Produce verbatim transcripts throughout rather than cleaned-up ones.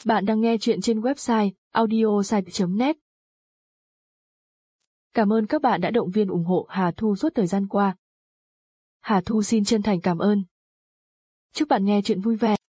Bạn đang nghe chuyện trên website audiosite chấm net. Cảm ơn các bạn đã động viên ủng hộ Hà Thu suốt thời gian qua. Hà Thu xin chân thành cảm ơn. Chúc bạn nghe chuyện vui vẻ.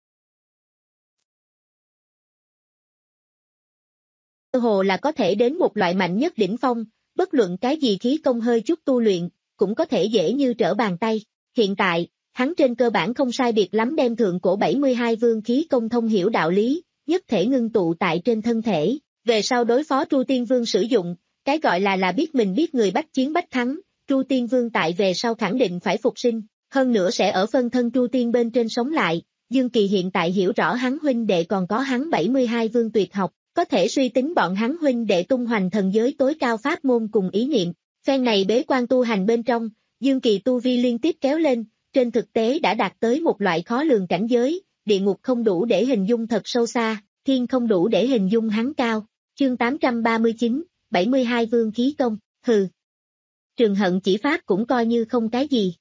Cơ hồ là có thể đến một loại mạnh nhất đỉnh phong, bất luận cái gì khí công hơi chút tu luyện, cũng có thể dễ như trở bàn tay. Hiện tại, hắn trên cơ bản không sai biệt lắm đem thượng cổ bảy mươi hai vương khí công thông hiểu đạo lý, nhất thể ngưng tụ tại trên thân thể. Về sau đối phó Tru Tiên Vương sử dụng, cái gọi là là biết mình biết người bách chiến bách thắng, Tru Tiên Vương tại về sau khẳng định phải phục sinh, hơn nữa sẽ ở phân thân Tru Tiên bên trên sống lại. Dương Kỳ hiện tại hiểu rõ hắn huynh đệ còn có hắn bảy mươi hai vương tuyệt học, có thể suy tính bọn hắn huynh đệ tung hoành thần giới tối cao pháp môn cùng ý niệm. Phen này bế quan tu hành bên trong, Dương Kỳ tu vi liên tiếp kéo lên, trên thực tế đã đạt tới một loại khó lường cảnh giới, địa ngục không đủ để hình dung thật sâu xa, thiên không đủ để hình dung hắn cao. Chương tám trăm ba mươi chín, bảy mươi hai vương khí công, hừ. Trường Hận chỉ pháp cũng coi như không cái gì.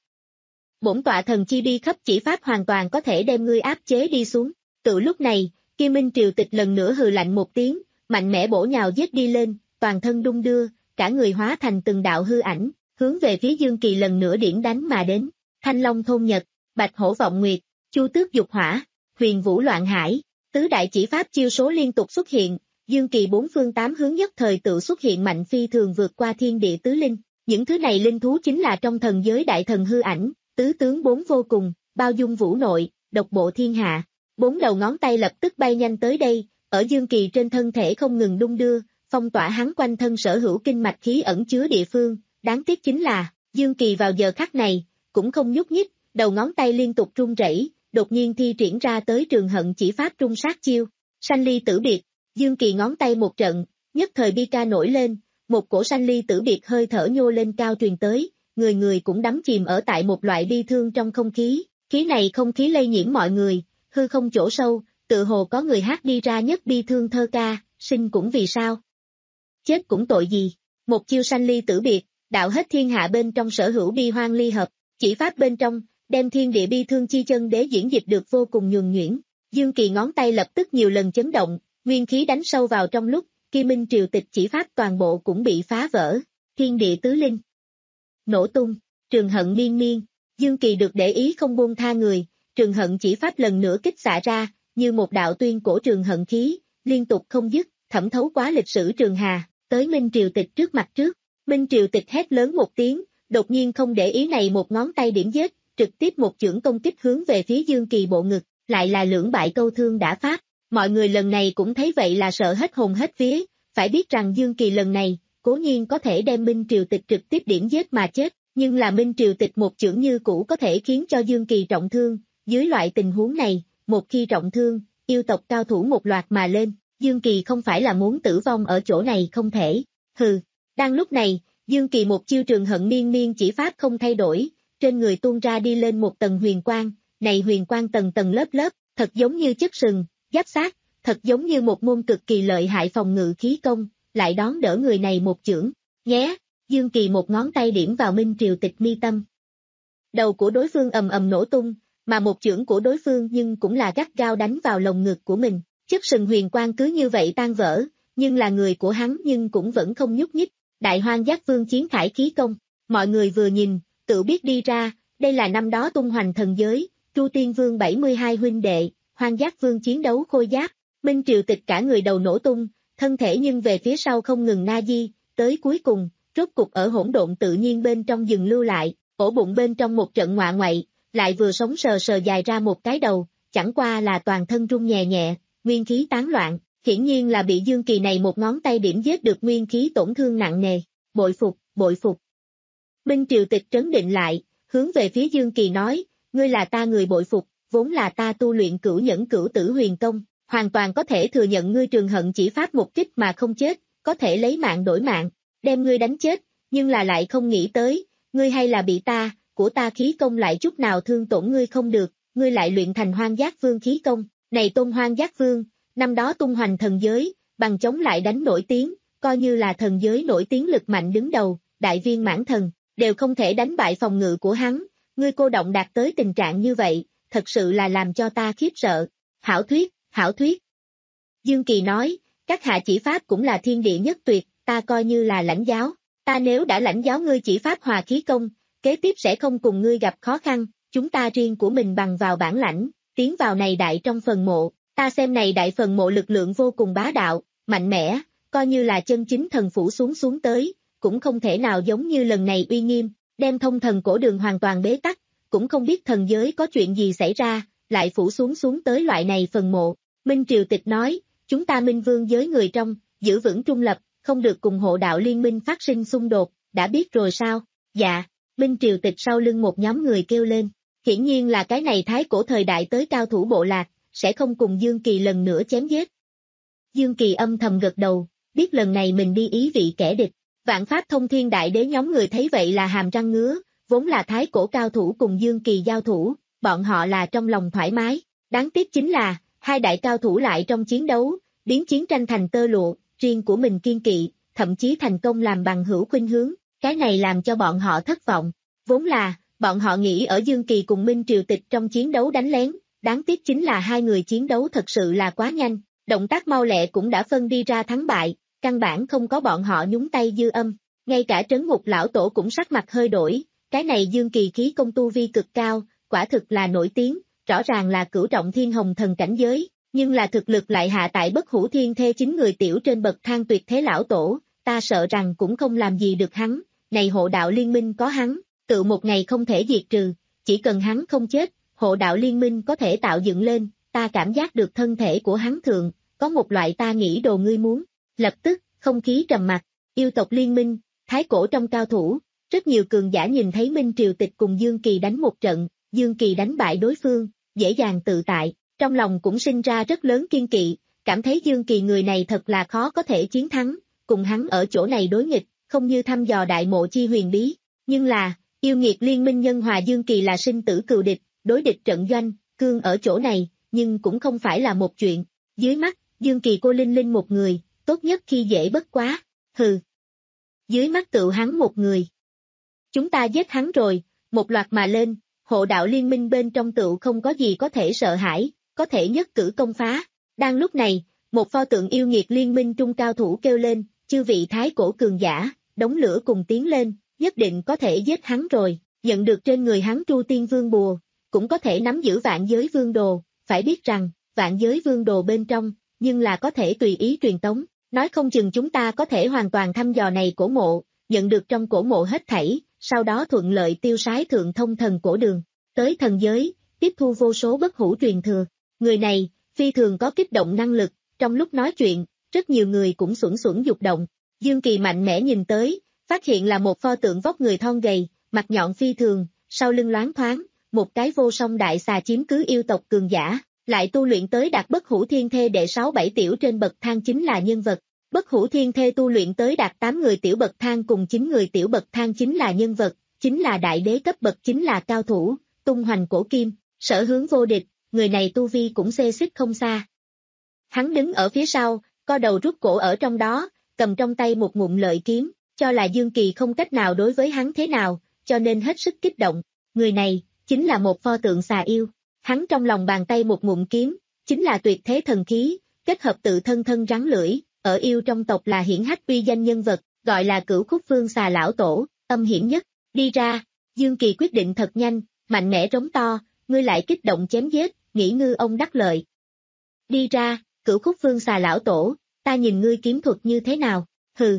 Bổn tọa thần chi đi khắp chỉ pháp hoàn toàn có thể đem ngươi áp chế đi xuống. Tự lúc này, Kim Minh Triều Tịch lần nữa hừ lạnh một tiếng, mạnh mẽ bổ nhào giết đi lên, toàn thân đung đưa, cả người hóa thành từng đạo hư ảnh, hướng về phía Dương Kỳ lần nữa điển đánh mà đến. Thanh Long thôn nhật, Bạch Hổ vọng nguyệt, Chu Tước dục hỏa, Huyền Vũ loạn hải, tứ đại chỉ pháp chiêu số liên tục xuất hiện, Dương Kỳ bốn phương tám hướng nhất thời tự xuất hiện mạnh phi thường vượt qua thiên địa tứ linh. Những thứ này linh thú chính là trong thần giới đại thần hư ảnh, tứ tướng bốn vô cùng, bao dung vũ nội, độc bộ thiên hạ. Bốn đầu ngón tay lập tức bay nhanh tới đây, ở Dương Kỳ trên thân thể không ngừng đung đưa, phong tỏa hắn quanh thân sở hữu kinh mạch khí ẩn chứa địa phương. Đáng tiếc chính là, Dương Kỳ vào giờ khắc này, cũng không nhúc nhích, đầu ngón tay liên tục run rẩy, đột nhiên thi triển ra tới Trường Hận chỉ pháp trung sát chiêu, sanh ly tử biệt. Dương Kỳ ngón tay một trận, nhất thời bi ca nổi lên, một cổ sanh ly tử biệt hơi thở nhô lên cao truyền tới, người người cũng đắm chìm ở tại một loại bi thương trong không khí, khí này không khí lây nhiễm mọi người, hư không chỗ sâu, tự hồ có người hát đi ra nhất bi thương thơ ca, sinh cũng vì sao, chết cũng tội gì. Một chiêu sanh ly tử biệt, đạo hết thiên hạ bên trong sở hữu bi hoang ly hợp, chỉ pháp bên trong, đem thiên địa bi thương chi chân đế diễn dịch được vô cùng nhuần nhuyễn. Dương Kỳ ngón tay lập tức nhiều lần chấn động, nguyên khí đánh sâu vào trong lúc, Kim Minh Triều Tịch chỉ pháp toàn bộ cũng bị phá vỡ, thiên địa tứ linh nổ tung, Trường Hận miên miên. Dương Kỳ được để ý không buông tha người, Trường Hận chỉ pháp lần nữa kích xạ ra, như một đạo tuyên cổ trường hận khí, liên tục không dứt, thẩm thấu quá lịch sử Trường Hà, tới Minh Triều Tịch trước mặt trước. Minh Triều Tịch hét lớn một tiếng, đột nhiên không để ý này một ngón tay điểm giết, trực tiếp một chưởng công kích hướng về phía Dương Kỳ bộ ngực, lại là lưỡng bại câu thương đã phát. Mọi người lần này cũng thấy vậy là sợ hết hồn hết vía, phải biết rằng Dương Kỳ lần này, cố nhiên có thể đem Minh Triều Tịch trực tiếp điểm giết mà chết, nhưng là Minh Triều Tịch một chưởng như cũ có thể khiến cho Dương Kỳ trọng thương, dưới loại tình huống này, một khi trọng thương, yêu tộc cao thủ một loạt mà lên, Dương Kỳ không phải là muốn tử vong ở chỗ này không thể, hừ. Đang lúc này, Dương Kỳ một chiêu Trường Hận miên miên chỉ pháp không thay đổi, trên người tuôn ra đi lên một tầng huyền quang, này huyền quang tầng tầng lớp lớp, thật giống như chất sừng, giáp xác, thật giống như một môn cực kỳ lợi hại phòng ngự khí công, lại đón đỡ người này một chưởng, nhé. Dương Kỳ một ngón tay điểm vào Minh Triều Tịch mi tâm. Đầu của đối phương ầm ầm nổ tung, mà một chưởng của đối phương nhưng cũng là gắt gao đánh vào lồng ngực của mình, chất sừng huyền quang cứ như vậy tan vỡ, nhưng là người của hắn nhưng cũng vẫn không nhúc nhích. Đại Hoang Giác Vương chiến khải khí công, mọi người vừa nhìn, tự biết đi ra, đây là năm đó tung hoành thần giới, Tru Tiên Vương bảy mươi hai huynh đệ, Hoang Giác Vương chiến đấu khôi giáp, Minh Triều Tịch cả người đầu nổ tung, thân thể nhưng về phía sau không ngừng na di, tới cuối cùng, rốt cục ở hỗn độn tự nhiên bên trong dừng lưu lại, ổ bụng bên trong một trận ngoạ ngoại, lại vừa sống sờ sờ dài ra một cái đầu, chẳng qua là toàn thân rung nhẹ nhẹ, nguyên khí tán loạn. Hiển nhiên là bị Dương Kỳ này một ngón tay điểm giết được nguyên khí tổn thương nặng nề, bội phục, bội phục. Minh Triều Tịch trấn định lại, hướng về phía Dương Kỳ nói, ngươi là ta người bội phục, vốn là ta tu luyện cửu nhẫn cửu tử huyền công, hoàn toàn có thể thừa nhận ngươi Trường Hận chỉ pháp một kích mà không chết, có thể lấy mạng đổi mạng, đem ngươi đánh chết, nhưng là lại không nghĩ tới, ngươi hay là bị ta, của ta khí công lại chút nào thương tổn ngươi không được, ngươi lại luyện thành Hoang Giác Vương khí công, này Tôn Hoang Giác Vương. Năm đó tung hoành thần giới, bằng chống lại đánh nổi tiếng, coi như là thần giới nổi tiếng lực mạnh đứng đầu, đại viên mãn thần, đều không thể đánh bại phòng ngự của hắn, ngươi cô động đạt tới tình trạng như vậy, thật sự là làm cho ta khiếp sợ. Hảo thuyết, hảo thuyết. Dương Kỳ nói, các hạ chỉ pháp cũng là thiên địa nhất tuyệt, ta coi như là lãnh giáo. Ta nếu đã lãnh giáo ngươi chỉ pháp hòa khí công, kế tiếp sẽ không cùng ngươi gặp khó khăn, chúng ta riêng của mình bằng vào bản lãnh, tiến vào này đại trong phần mộ, ta xem này đại phần mộ lực lượng vô cùng bá đạo, mạnh mẽ, coi như là chân chính thần phủ xuống xuống tới, cũng không thể nào giống như lần này uy nghiêm, đem thông thần cổ đường hoàn toàn bế tắc, cũng không biết thần giới có chuyện gì xảy ra, lại phủ xuống xuống tới loại này phần mộ. Minh Triều Tịch nói, chúng ta Minh Vương giới người trong, giữ vững trung lập, không được cùng hộ đạo liên minh phát sinh xung đột, đã biết rồi sao? Dạ, Minh Triều Tịch sau lưng một nhóm người kêu lên, hiển nhiên là cái này thái cổ thời đại tới cao thủ bộ lạc, sẽ không cùng Dương Kỳ lần nữa chém giết. Dương Kỳ âm thầm gật đầu, biết lần này mình đi ý vị kẻ địch, vạn pháp thông thiên đại đế nhóm người thấy vậy là hàm răng ngứa, vốn là thái cổ cao thủ cùng Dương Kỳ giao thủ, bọn họ là trong lòng thoải mái, đáng tiếc chính là, hai đại cao thủ lại trong chiến đấu, biến chiến tranh thành tơ lụa, riêng của mình kiên kỵ, thậm chí thành công làm bằng hữu khuynh hướng, cái này làm cho bọn họ thất vọng, vốn là, bọn họ nghĩ ở Dương Kỳ cùng Minh Triều Tịch trong chiến đấu đánh lén, đáng tiếc chính là hai người chiến đấu thật sự là quá nhanh, động tác mau lẹ cũng đã phân đi ra thắng bại, căn bản không có bọn họ nhúng tay dư âm, ngay cả trấn ngục lão tổ cũng sắc mặt hơi đổi, cái này Dương Kỳ khí công tu vi cực cao, quả thực là nổi tiếng, rõ ràng là cửu trọng thiên hồng thần cảnh giới, nhưng là thực lực lại hạ tại bất hủ thiên thê chính người tiểu trên bậc thang tuyệt thế lão tổ, ta sợ rằng cũng không làm gì được hắn, này hộ đạo liên minh có hắn, tự một ngày không thể diệt trừ, chỉ cần hắn không chết, hộ đạo liên minh có thể tạo dựng lên, ta cảm giác được thân thể của hắn thượng, có một loại ta nghĩ đồ ngươi muốn, lập tức, không khí trầm mặc, yêu tộc liên minh, thái cổ trong cao thủ, rất nhiều cường giả nhìn thấy Minh Triều Tịch cùng Dương Kỳ đánh một trận, Dương Kỳ đánh bại đối phương, dễ dàng tự tại, trong lòng cũng sinh ra rất lớn kiên kỵ, cảm thấy Dương Kỳ người này thật là khó có thể chiến thắng, cùng hắn ở chỗ này đối nghịch, không như thăm dò đại mộ chi huyền bí, nhưng là, yêu nghiệt liên minh nhân hòa Dương Kỳ là sinh tử cừu địch, đối địch trận doanh, cương ở chỗ này, nhưng cũng không phải là một chuyện, dưới mắt, Dương Kỳ cô linh linh một người, tốt nhất khi dễ bất quá, hừ. Dưới mắt tự hắn một người. Chúng ta giết hắn rồi, một loạt mà lên, hộ đạo liên minh bên trong tự không có gì có thể sợ hãi, có thể nhất cử công phá. Đang lúc này, một pho tượng yêu nghiệt liên minh trung cao thủ kêu lên, chư vị thái cổ cường giả, đống lửa cùng tiến lên, nhất định có thể giết hắn rồi, nhận được trên người hắn Tru Tiên Vương bùa, cũng có thể nắm giữ vạn giới vương đồ, phải biết rằng, vạn giới vương đồ bên trong, nhưng là có thể tùy ý truyền tống, nói không chừng chúng ta có thể hoàn toàn thăm dò này cổ mộ, nhận được trong cổ mộ hết thảy, sau đó thuận lợi tiêu sái thượng thông thần cổ đường, tới thần giới, tiếp thu vô số bất hủ truyền thừa. Người này, phi thường có kích động năng lực, trong lúc nói chuyện, rất nhiều người cũng xuẩn xuẩn dục động. Dương Kỳ mạnh mẽ nhìn tới, phát hiện là một pho tượng vóc người thon gầy, mặt nhọn phi thường, sau lưng loáng thoáng, một cái vô song đại xà chiếm cứ yêu tộc cường giả, lại tu luyện tới đạt bất hủ thiên thê đệ sáu bảy tiểu trên bậc thang chính là nhân vật. Bất hủ thiên thê tu luyện tới đạt tám người tiểu bậc thang cùng chín người tiểu bậc thang chính là nhân vật, chính là đại đế cấp bậc chính là cao thủ, tung hoành cổ kim, sở hướng vô địch, người này tu vi cũng xê xích không xa. Hắn đứng ở phía sau, co đầu rút cổ ở trong đó, cầm trong tay một ngụm lợi kiếm, cho là Dương Kỳ không cách nào đối với hắn thế nào, cho nên hết sức kích động. Người này, chính là một pho tượng xà yêu. Hắn trong lòng bàn tay một ngụm kiếm, chính là tuyệt thế thần khí, kết hợp tự thân thân rắn lưỡi, ở yêu trong tộc là hiển hách uy danh nhân vật, gọi là Cửu Khúc Vương xà lão tổ, âm hiểm nhất. Đi ra, Dương Kỳ quyết định thật nhanh, mạnh mẽ rống to, ngươi lại kích động chém giết, nghĩ ngư ông đắc lợi. Đi ra, Cửu Khúc Vương xà lão tổ, ta nhìn ngươi kiếm thuật như thế nào, hừ.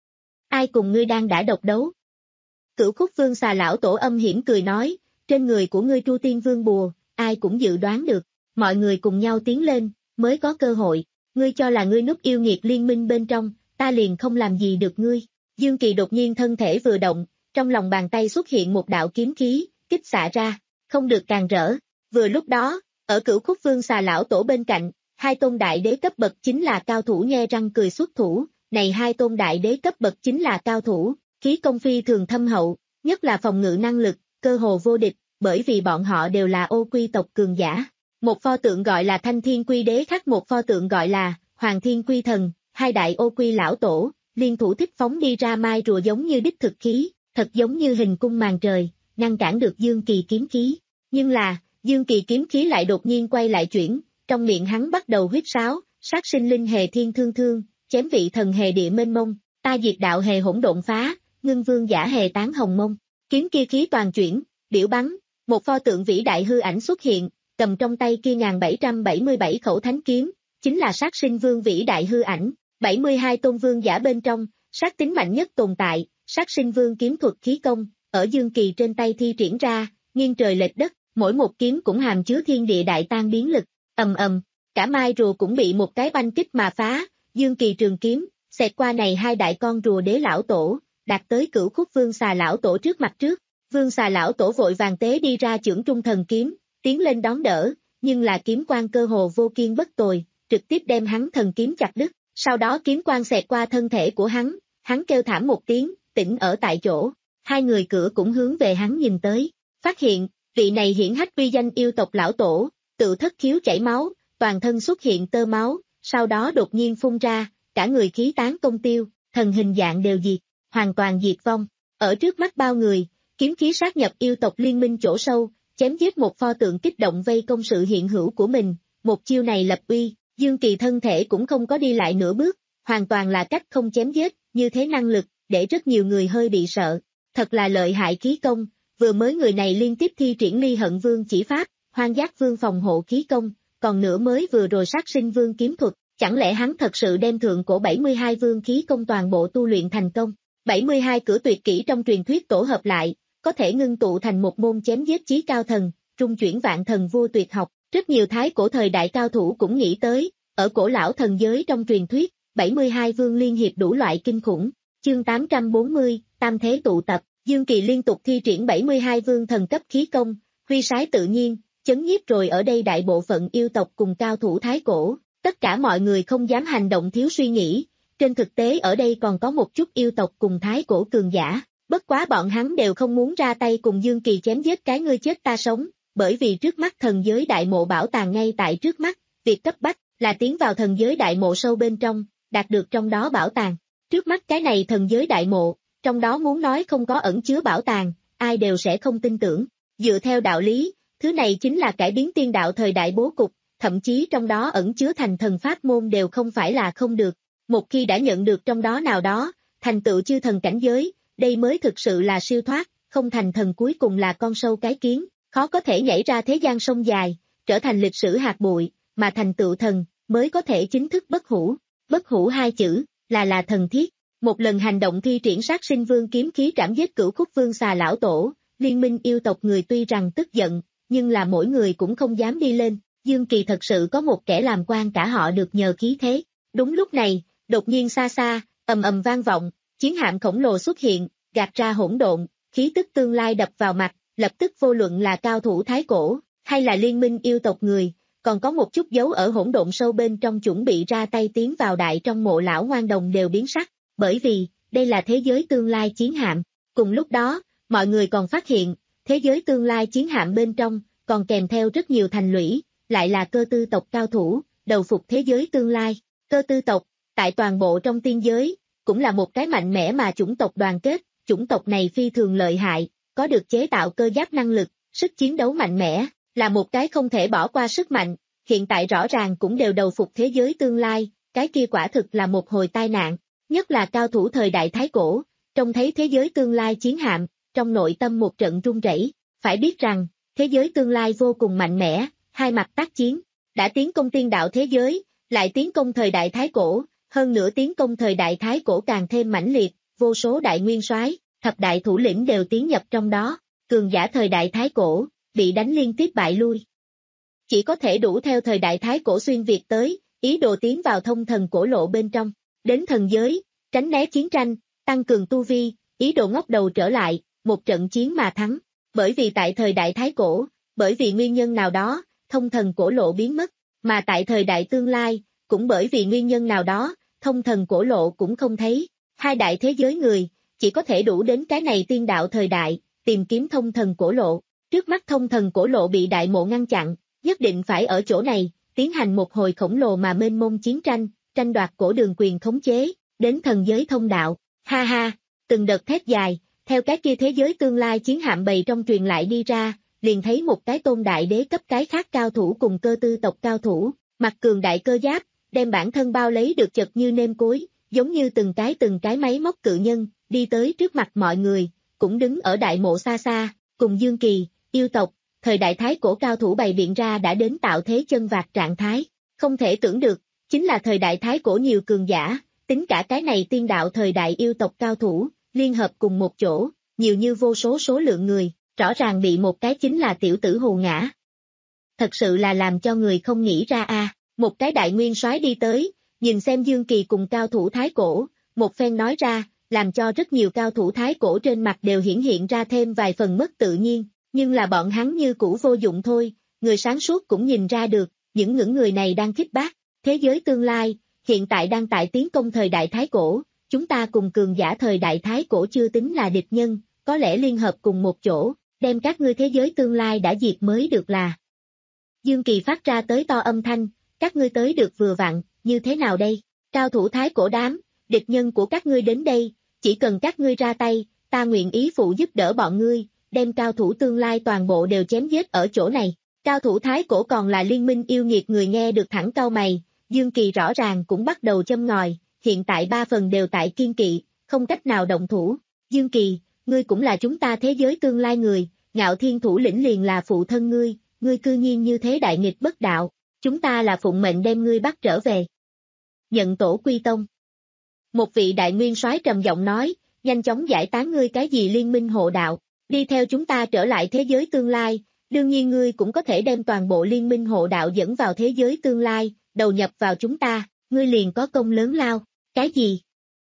Ai cùng ngươi đang đã độc đấu? Cửu Khúc Vương xà lão tổ âm hiểm cười nói, trên người của ngươi Tru Tiên Vương bùa, ai cũng dự đoán được, mọi người cùng nhau tiến lên, mới có cơ hội, ngươi cho là ngươi núp yêu nghiệt liên minh bên trong, ta liền không làm gì được ngươi. Dương Kỳ đột nhiên thân thể vừa động, trong lòng bàn tay xuất hiện một đạo kiếm khí, kích xạ ra, không được càng rỡ. Vừa lúc đó, ở Cửu Khúc Vương xà lão tổ bên cạnh, hai tôn đại đế cấp bậc chính là cao thủ nhe răng cười xuất thủ, này hai tôn đại đế cấp bậc chính là cao thủ, khí công phi thường thâm hậu, nhất là phòng ngự năng lực, cơ hồ vô địch, bởi vì bọn họ đều là ô quy tộc cường giả. Một pho tượng gọi là Thanh Thiên Quy Đế khác một pho tượng gọi là Hoàng Thiên Quy Thần, hai đại ô quy lão tổ, liên thủ thích phóng đi ra mai rùa giống như đích thực khí, thật giống như hình cung màn trời, ngăn cản được Dương Kỳ kiếm khí. Nhưng là, Dương Kỳ kiếm khí lại đột nhiên quay lại chuyển, trong miệng hắn bắt đầu huýt sáo, sát sinh linh hề thiên thương thương, chém vị thần hề địa mênh mông, ta diệt đạo hề hỗn độn phá, ngưng vương giả hề tán hồng mông. Kiếm kia khí toàn chuyển, biểu bắn, một pho tượng vĩ đại hư ảnh xuất hiện, cầm trong tay kia một nghìn bảy trăm bảy mươi bảy khẩu thánh kiếm, chính là sát sinh vương vĩ đại hư ảnh, bảy mươi hai tôn vương giả bên trong, sát tính mạnh nhất tồn tại, sát sinh vương kiếm thuật khí công, ở Dương Kỳ trên tay thi triển ra, nghiêng trời lệch đất, mỗi một kiếm cũng hàm chứa thiên địa đại tan biến lực, ầm ầm, cả mai rùa cũng bị một cái banh kích mà phá, Dương Kỳ trường kiếm, xẹt qua này hai đại con rùa đế lão tổ, đạt tới cửu khúc vương xà lão tổ trước mặt trước, vương xà lão tổ vội vàng tế đi ra chưởng trung thần kiếm, tiến lên đón đỡ, nhưng là kiếm quang cơ hồ vô kiên bất tồi, trực tiếp đem hắn thần kiếm chặt đứt, sau đó kiếm quang xẹt qua thân thể của hắn, hắn kêu thảm một tiếng, tỉnh ở tại chỗ, hai người cửa cũng hướng về hắn nhìn tới, phát hiện, vị này hiển hách uy danh yêu tộc lão tổ, tự thất khiếu chảy máu, toàn thân xuất hiện tơ máu, sau đó đột nhiên phun ra, cả người khí tán công tiêu, thần hình dạng đều diệt, hoàn toàn diệt vong, ở trước mắt bao người, kiếm khí sát nhập yêu tộc liên minh chỗ sâu, chém giết một pho tượng kích động vây công sự hiện hữu của mình, một chiêu này lập uy, Dương Kỳ thân thể cũng không có đi lại nửa bước, hoàn toàn là cách không chém giết, như thế năng lực, để rất nhiều người hơi bị sợ, thật là lợi hại khí công, vừa mới người này liên tiếp thi triển ly hận vương chỉ pháp, hoang giác vương phòng hộ khí công, còn nữa mới vừa rồi sát sinh vương kiếm thuật, chẳng lẽ hắn thật sự đem thượng cổ bảy mươi hai vương khí công toàn bộ tu luyện thành công, bảy mươi hai cửa tuyệt kỹ trong truyền thuyết tổ hợp lại, có thể ngưng tụ thành một môn chém giết chí cao thần, trung chuyển vạn thần vua tuyệt học, rất nhiều thái cổ thời đại cao thủ cũng nghĩ tới, ở cổ lão thần giới trong truyền thuyết, bảy mươi hai vương liên hiệp đủ loại kinh khủng, chương tám trăm bốn mươi, tam thế tụ tập, Dương Kỳ liên tục thi triển bảy mươi hai vương thần cấp khí công, huy sái tự nhiên, chấn nhiếp rồi ở đây đại bộ phận yêu tộc cùng cao thủ thái cổ, tất cả mọi người không dám hành động thiếu suy nghĩ, trên thực tế ở đây còn có một chút yêu tộc cùng thái cổ cường giả, bất quá bọn hắn đều không muốn ra tay cùng Dương Kỳ chém giết cái ngươi chết ta sống, bởi vì trước mắt thần giới đại mộ bảo tàng ngay tại trước mắt, việc cấp bách là tiến vào thần giới đại mộ sâu bên trong, đạt được trong đó bảo tàng, trước mắt cái này thần giới đại mộ, trong đó muốn nói không có ẩn chứa bảo tàng, ai đều sẽ không tin tưởng, dựa theo đạo lý, thứ này chính là cải biến tiên đạo thời đại bố cục, thậm chí trong đó ẩn chứa thành thần pháp môn đều không phải là không được, một khi đã nhận được trong đó nào đó, thành tựu chư thần cảnh giới, đây mới thực sự là siêu thoát, không thành thần cuối cùng là con sâu cái kiến, khó có thể nhảy ra thế gian sông dài, trở thành lịch sử hạt bụi, mà thành tựu thần, mới có thể chính thức bất hủ, bất hủ hai chữ, là là thần thiết. Một lần hành động thi triển sát sinh vương kiếm khí trảm giết cửu khúc vương xà lão tổ, liên minh yêu tộc người tuy rằng tức giận, nhưng là mỗi người cũng không dám đi lên, Dương Kỳ thật sự có một kẻ làm quan cả họ được nhờ khí thế. Đúng lúc này, đột nhiên xa xa, ầm ầm vang vọng, chiến hạm khổng lồ xuất hiện, gạt ra hỗn độn, khí tức tương lai đập vào mặt, lập tức vô luận là cao thủ thái cổ, hay là liên minh yêu tộc người, còn có một chút dấu ở hỗn độn sâu bên trong chuẩn bị ra tay tiến vào đại trong mộ lão ngoan đồng đều biến sắc. Bởi vì, đây là thế giới tương lai chiến hạm. Cùng lúc đó, mọi người còn phát hiện, thế giới tương lai chiến hạm bên trong, còn kèm theo rất nhiều thành lũy, lại là cơ tư tộc cao thủ, đầu phục thế giới tương lai. Cơ tư tộc, tại toàn bộ trong tiên giới, cũng là một cái mạnh mẽ mà chủng tộc đoàn kết, chủng tộc này phi thường lợi hại, có được chế tạo cơ giáp năng lực, sức chiến đấu mạnh mẽ, là một cái không thể bỏ qua sức mạnh, hiện tại rõ ràng cũng đều đầu phục thế giới tương lai, cái kia quả thực là một hồi tai nạn. Nhất là cao thủ thời đại thái cổ, trông thấy thế giới tương lai chiến hạm, trong nội tâm một trận run rẩy. Phải biết rằng, thế giới tương lai vô cùng mạnh mẽ, hai mặt tác chiến, đã tiến công tiên đạo thế giới, lại tiến công thời đại thái cổ, hơn nữa tiến công thời đại thái cổ càng thêm mãnh liệt, vô số đại nguyên soái, thập đại thủ lĩnh đều tiến nhập trong đó, cường giả thời đại thái cổ, bị đánh liên tiếp bại lui. Chỉ có thể đủ theo thời đại thái cổ xuyên việt tới, ý đồ tiến vào thông thần cổ lộ bên trong. Đến thần giới, tránh né chiến tranh, tăng cường tu vi, ý đồ ngóc đầu trở lại, một trận chiến mà thắng. Bởi vì tại thời đại thái cổ, bởi vì nguyên nhân nào đó, thông thần cổ lộ biến mất, mà tại thời đại tương lai, cũng bởi vì nguyên nhân nào đó, thông thần cổ lộ cũng không thấy. Hai đại thế giới người, chỉ có thể đủ đến cái này tiên đạo thời đại, tìm kiếm thông thần cổ lộ. Trước mắt thông thần cổ lộ bị đại mộ ngăn chặn, nhất định phải ở chỗ này, tiến hành một hồi khổng lồ mà mênh mông chiến tranh. Tranh đoạt cổ đường quyền khống chế, đến thần giới thông đạo, ha ha, từng đợt thét dài, theo cái kia thế giới tương lai chiến hạm bầy trong truyền lại đi ra, liền thấy một cái tôn đại đế cấp cái khác cao thủ cùng cơ tư tộc cao thủ, mặc cường đại cơ giáp, đem bản thân bao lấy được chật như nêm cối, giống như từng cái từng cái máy móc cự nhân, đi tới trước mặt mọi người, cũng đứng ở đại mộ xa xa, cùng Dương Kỳ, yêu tộc, thời đại thái cổ cao thủ bày biện ra đã đến tạo thế chân vạc trạng thái. Không thể tưởng được, chính là thời đại thái cổ nhiều cường giả, tính cả cái này tiên đạo thời đại yêu tộc cao thủ, liên hợp cùng một chỗ, nhiều như vô số số lượng người, rõ ràng bị một cái chính là tiểu tử hù ngã. Thật sự là làm cho người không nghĩ ra a. Một cái đại nguyên soái đi tới, nhìn xem Dương Kỳ cùng cao thủ thái cổ, một phen nói ra, làm cho rất nhiều cao thủ thái cổ trên mặt đều hiển hiện ra thêm vài phần mất tự nhiên, nhưng là bọn hắn như cũ vô dụng thôi, người sáng suốt cũng nhìn ra được, những những người này đang khích bác, thế giới tương lai, hiện tại đang tại tiến công thời đại thái cổ, chúng ta cùng cường giả thời đại thái cổ chưa tính là địch nhân, có lẽ liên hợp cùng một chỗ, đem các ngươi thế giới tương lai đã diệt mới được là. Dương Kỳ phát ra tới to âm thanh, các ngươi tới được vừa vặn, như thế nào đây? Cao thủ thái cổ đám, địch nhân của các ngươi đến đây, chỉ cần các ngươi ra tay, ta nguyện ý phụ giúp đỡ bọn ngươi, đem cao thủ tương lai toàn bộ đều chém giết ở chỗ này. Cao thủ thái cổ còn là liên minh yêu nghiệt người nghe được thẳng cau mày, Dương Kỳ rõ ràng cũng bắt đầu châm ngòi, hiện tại ba phần đều tại kiên kỵ, không cách nào động thủ. Dương Kỳ, ngươi cũng là chúng ta thế giới tương lai người, Ngạo Thiên thủ lĩnh liền là phụ thân ngươi, ngươi cư nhiên như thế đại nghịch bất đạo, chúng ta là phụng mệnh đem ngươi bắt trở về. Nhận tổ quy tông. Một vị đại nguyên soái trầm giọng nói, nhanh chóng giải tán ngươi cái gì liên minh hộ đạo, đi theo chúng ta trở lại thế giới tương lai, đương nhiên ngươi cũng có thể đem toàn bộ liên minh hộ đạo dẫn vào thế giới tương lai, đầu nhập vào chúng ta, ngươi liền có công lớn lao, cái gì?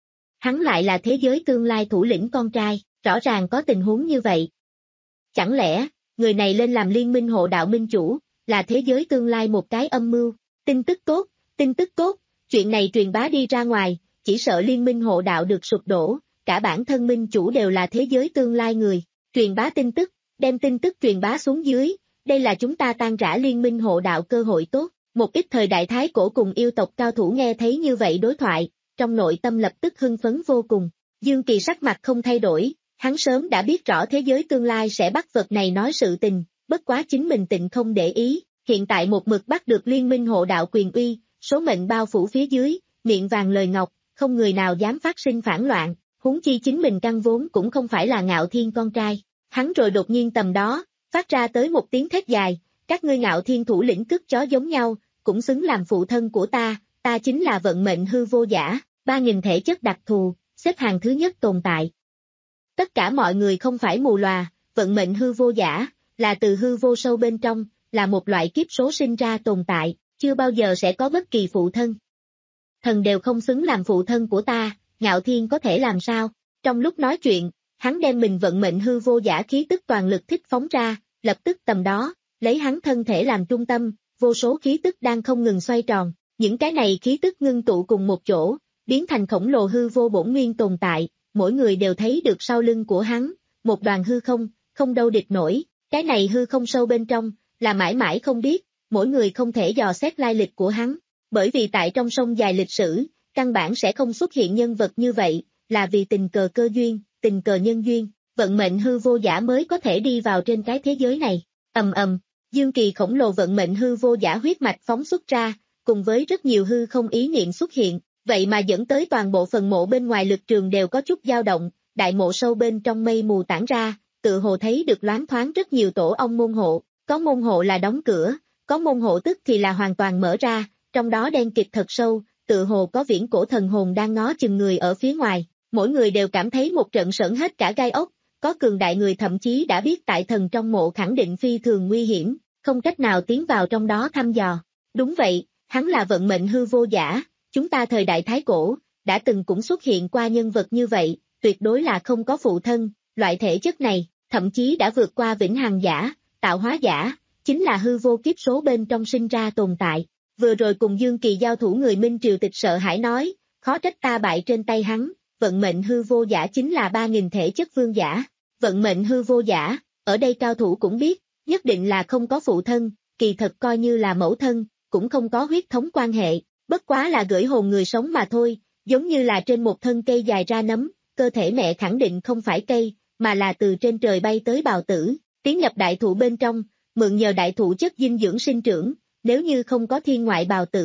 Hắn lại là thế giới tương lai thủ lĩnh con trai, rõ ràng có tình huống như vậy. Chẳng lẽ, người này lên làm liên minh hộ đạo minh chủ, là thế giới tương lai một cái âm mưu, tin tức tốt, tin tức tốt, chuyện này truyền bá đi ra ngoài, chỉ sợ liên minh hộ đạo được sụp đổ, cả bản thân minh chủ đều là thế giới tương lai người, truyền bá tin tức, đem tin tức truyền bá xuống dưới, đây là chúng ta tan rã liên minh hộ đạo cơ hội tốt, một ít thời đại thái cổ cùng yêu tộc cao thủ nghe thấy như vậy đối thoại, trong nội tâm lập tức hưng phấn vô cùng, Dương Kỳ sắc mặt không thay đổi, hắn sớm đã biết rõ thế giới tương lai sẽ bắt vật này nói sự tình, bất quá chính mình tịnh không để ý, hiện tại một mực bắt được liên minh hộ đạo quyền uy, số mệnh bao phủ phía dưới, miệng vàng lời ngọc, không người nào dám phát sinh phản loạn, huống chi chính mình căn vốn cũng không phải là Ngạo Thiên con trai. Hắn rồi đột nhiên tầm đó, phát ra tới một tiếng thét dài, các ngươi Ngạo Thiên thủ lĩnh cất chó giống nhau, cũng xứng làm phụ thân của ta, ta chính là vận mệnh hư vô giả, ba nghìn thể chất đặc thù, xếp hàng thứ nhất tồn tại. Tất cả mọi người không phải mù lòa, vận mệnh hư vô giả, là từ hư vô sâu bên trong, là một loại kiếp số sinh ra tồn tại, chưa bao giờ sẽ có bất kỳ phụ thân. Thần đều không xứng làm phụ thân của ta, Ngạo Thiên có thể làm sao? Trong lúc nói chuyện, hắn đem mình vận mệnh hư vô giả khí tức toàn lực thích phóng ra, lập tức tầm đó, lấy hắn thân thể làm trung tâm, vô số khí tức đang không ngừng xoay tròn, những cái này khí tức ngưng tụ cùng một chỗ, biến thành khổng lồ hư vô bổn nguyên tồn tại, mỗi người đều thấy được sau lưng của hắn, một đoàn hư không, không đâu địch nổi, cái này hư không sâu bên trong, là mãi mãi không biết, mỗi người không thể dò xét lai lịch của hắn, bởi vì tại trong sông dài lịch sử, căn bản sẽ không xuất hiện nhân vật như vậy, là vì tình cờ cơ duyên, tình cờ nhân duyên, vận mệnh hư vô giả mới có thể đi vào trên cái thế giới này. Ầm ầm, Dương Kỳ khổng lồ vận mệnh hư vô giả huyết mạch phóng xuất ra, cùng với rất nhiều hư không ý niệm xuất hiện, vậy mà dẫn tới toàn bộ phần mộ bên ngoài lực trường đều có chút dao động, đại mộ sâu bên trong mây mù tản ra, tự hồ thấy được loáng thoáng rất nhiều tổ ong môn hộ, có môn hộ là đóng cửa, có môn hộ tức thì là hoàn toàn mở ra, trong đó đen kịt thật sâu, tự hồ có viễn cổ thần hồn đang ngó chừng người ở phía ngoài, mỗi người đều cảm thấy một trận sởn hết cả gai ốc, có cường đại người thậm chí đã biết tại thần trong mộ khẳng định phi thường nguy hiểm, không cách nào tiến vào trong đó thăm dò. Đúng vậy, hắn là vận mệnh hư vô giả, chúng ta thời đại thái cổ, đã từng cũng xuất hiện qua nhân vật như vậy, tuyệt đối là không có phụ thân, loại thể chất này, thậm chí đã vượt qua vĩnh hằng giả, tạo hóa giả, chính là hư vô kiếp số bên trong sinh ra tồn tại. Vừa rồi cùng Dương Kỳ giao thủ người Minh Triều Tịch sợ hãi nói, khó trách ta bại trên tay hắn, vận mệnh hư vô giả chính là ba nghìn thể chất vương giả. Vận mệnh hư vô giả, ở đây cao thủ cũng biết, nhất định là không có phụ thân, kỳ thật coi như là mẫu thân, cũng không có huyết thống quan hệ, bất quá là gửi hồn người sống mà thôi, giống như là trên một thân cây dài ra nấm, cơ thể mẹ khẳng định không phải cây, mà là từ trên trời bay tới bào tử, tiến nhập đại thụ bên trong, mượn nhờ đại thụ chất dinh dưỡng sinh trưởng, nếu như không có thiên ngoại bào tử,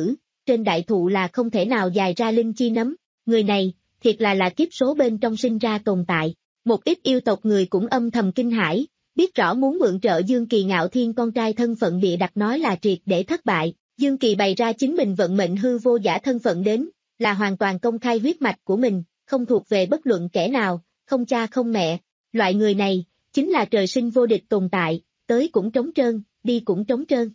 trên đại thụ là không thể nào dài ra linh chi nấm, người này, thiệt là là kiếp số bên trong sinh ra tồn tại. Một ít yêu tộc người cũng âm thầm kinh hãi, biết rõ muốn mượn trợ Dương Kỳ Ngạo Thiên con trai thân phận bịa đặt nói là triệt để thất bại, Dương Kỳ bày ra chính mình vận mệnh hư vô giả thân phận đến, là hoàn toàn công khai huyết mạch của mình, không thuộc về bất luận kẻ nào, không cha không mẹ, loại người này, chính là trời sinh vô địch tồn tại, tới cũng trống trơn, đi cũng trống trơn.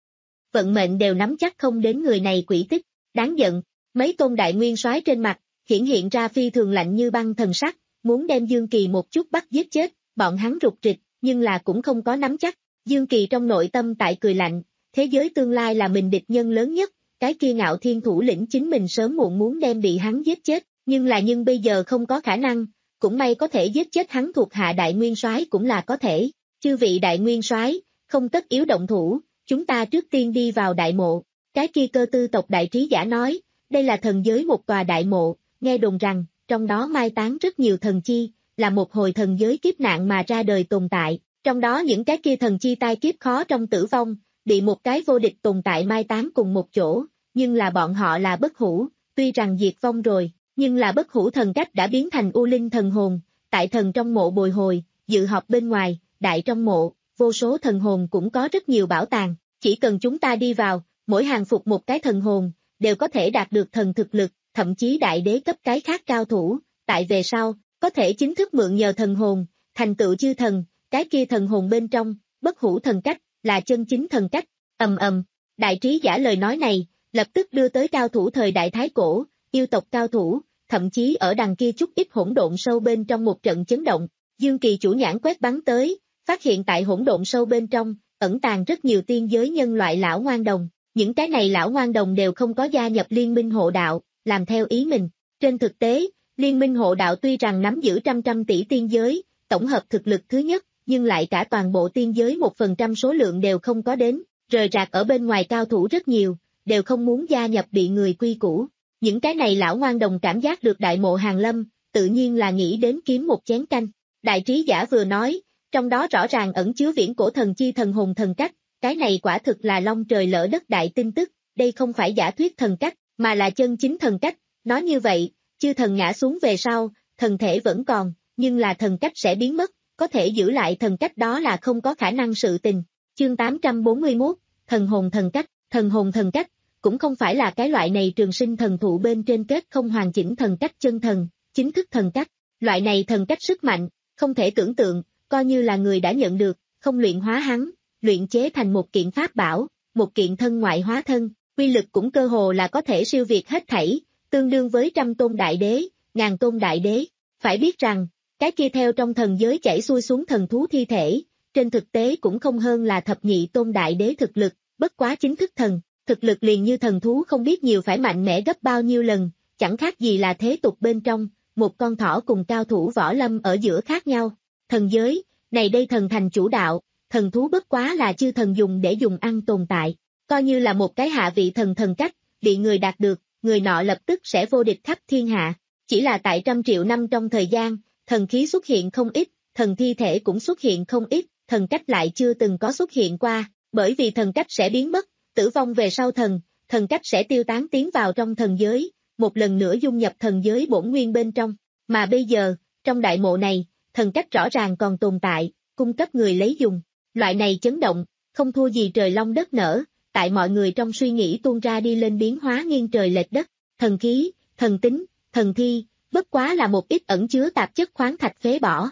Vận mệnh đều nắm chắc không đến người này quỷ tích, đáng giận, mấy tôn đại nguyên soái trên mặt, hiển hiện ra phi thường lạnh như băng thần sắc, muốn đem Dương Kỳ một chút bắt giết chết, bọn hắn rụt rịch, nhưng là cũng không có nắm chắc, Dương Kỳ trong nội tâm tại cười lạnh, thế giới tương lai là mình địch nhân lớn nhất, cái kia Ngạo Thiên thủ lĩnh chính mình sớm muộn muốn đem bị hắn giết chết, nhưng là nhưng bây giờ không có khả năng, cũng may có thể giết chết hắn thuộc hạ đại nguyên soái cũng là có thể, chư vị đại nguyên soái, không tất yếu động thủ, chúng ta trước tiên đi vào đại mộ, cái kia Cơ Tư tộc đại trí giả nói, đây là thần giới một tòa đại mộ, nghe đồn rằng, trong đó mai táng rất nhiều thần chi, là một hồi thần giới kiếp nạn mà ra đời tồn tại, trong đó những cái kia thần chi tai kiếp khó trong tử vong, bị một cái vô địch tồn tại mai táng cùng một chỗ, nhưng là bọn họ là bất hủ, tuy rằng diệt vong rồi, nhưng là bất hủ thần cách đã biến thành u linh thần hồn, tại thần trong mộ bồi hồi, dự họp bên ngoài, đại trong mộ, vô số thần hồn cũng có rất nhiều bảo tàng, chỉ cần chúng ta đi vào, mỗi hàng phục một cái thần hồn, đều có thể đạt được thần thực lực, thậm chí đại đế cấp cái khác cao thủ, tại về sau, có thể chính thức mượn nhờ thần hồn, thành tựu chư thần, cái kia thần hồn bên trong, bất hủ thần cách, là chân chính thần cách, ầm ầm, đại trí giả lời nói này, lập tức đưa tới cao thủ thời đại Thái Cổ, yêu tộc cao thủ, thậm chí ở đằng kia chút ít hỗn độn sâu bên trong một trận chấn động, Dương Kỳ chủ nhãn quét bắn tới, phát hiện tại hỗn độn sâu bên trong, ẩn tàng rất nhiều tiên giới nhân loại lão ngoan đồng, những cái này lão ngoan đồng đều không có gia nhập liên minh hộ đạo, làm theo ý mình, trên thực tế, liên minh hộ đạo tuy rằng nắm giữ trăm trăm tỷ tiên giới, tổng hợp thực lực thứ nhất, nhưng lại cả toàn bộ tiên giới một phần trăm số lượng đều không có đến, rời rạc ở bên ngoài cao thủ rất nhiều, đều không muốn gia nhập bị người quy củ. Những cái này lão ngoan đồng cảm giác được đại mộ hàng lâm, tự nhiên là nghĩ đến kiếm một chén canh. Đại trí giả vừa nói, trong đó rõ ràng ẩn chứa viễn cổ thần chi thần hồn thần cách, cái này quả thực là long trời lỡ đất đại tin tức, đây không phải giả thuyết thần cách, mà là chân chính thần cách. Nói như vậy, chư thần ngã xuống về sau, thần thể vẫn còn, nhưng là thần cách sẽ biến mất, có thể giữ lại thần cách đó là không có khả năng sự tình. Chương tám trăm bốn mươi mốt, thần hồn thần cách, thần hồn thần cách, cũng không phải là cái loại này trường sinh thần thụ bên trên kết không hoàn chỉnh thần cách chân thần, chính thức thần cách, loại này thần cách sức mạnh, không thể tưởng tượng, coi như là người đã nhận được, không luyện hóa hắn, luyện chế thành một kiện pháp bảo, một kiện thân ngoại hóa thân, uy lực cũng cơ hồ là có thể siêu việt hết thảy, tương đương với trăm tôn đại đế, ngàn tôn đại đế, phải biết rằng, cái kia theo trong thần giới chảy xuôi xuống thần thú thi thể, trên thực tế cũng không hơn là thập nhị tôn đại đế thực lực, bất quá chính thức thần, thực lực liền như thần thú không biết nhiều phải mạnh mẽ gấp bao nhiêu lần, chẳng khác gì là thế tục bên trong, một con thỏ cùng cao thủ võ lâm ở giữa khác nhau. Thần giới, này đây thần thành chủ đạo, thần thú bất quá là chư thần dùng để dùng ăn tồn tại, coi như là một cái hạ vị thần thần cách, bị người đạt được, người nọ lập tức sẽ vô địch khắp thiên hạ. Chỉ là tại trăm triệu năm trong thời gian, thần khí xuất hiện không ít, thần thi thể cũng xuất hiện không ít, thần cách lại chưa từng có xuất hiện qua, bởi vì thần cách sẽ biến mất, tử vong về sau thần, thần cách sẽ tiêu tán tiến vào trong thần giới, một lần nữa dung nhập thần giới bổn nguyên bên trong, mà bây giờ, trong đại mộ này, thần cách rõ ràng còn tồn tại, cung cấp người lấy dùng, loại này chấn động, không thua gì trời long đất nở, tại mọi người trong suy nghĩ tuôn ra đi lên biến hóa nghiêng trời lệch đất, thần khí, thần tính, thần thi, bất quá là một ít ẩn chứa tạp chất khoáng thạch phế bỏ.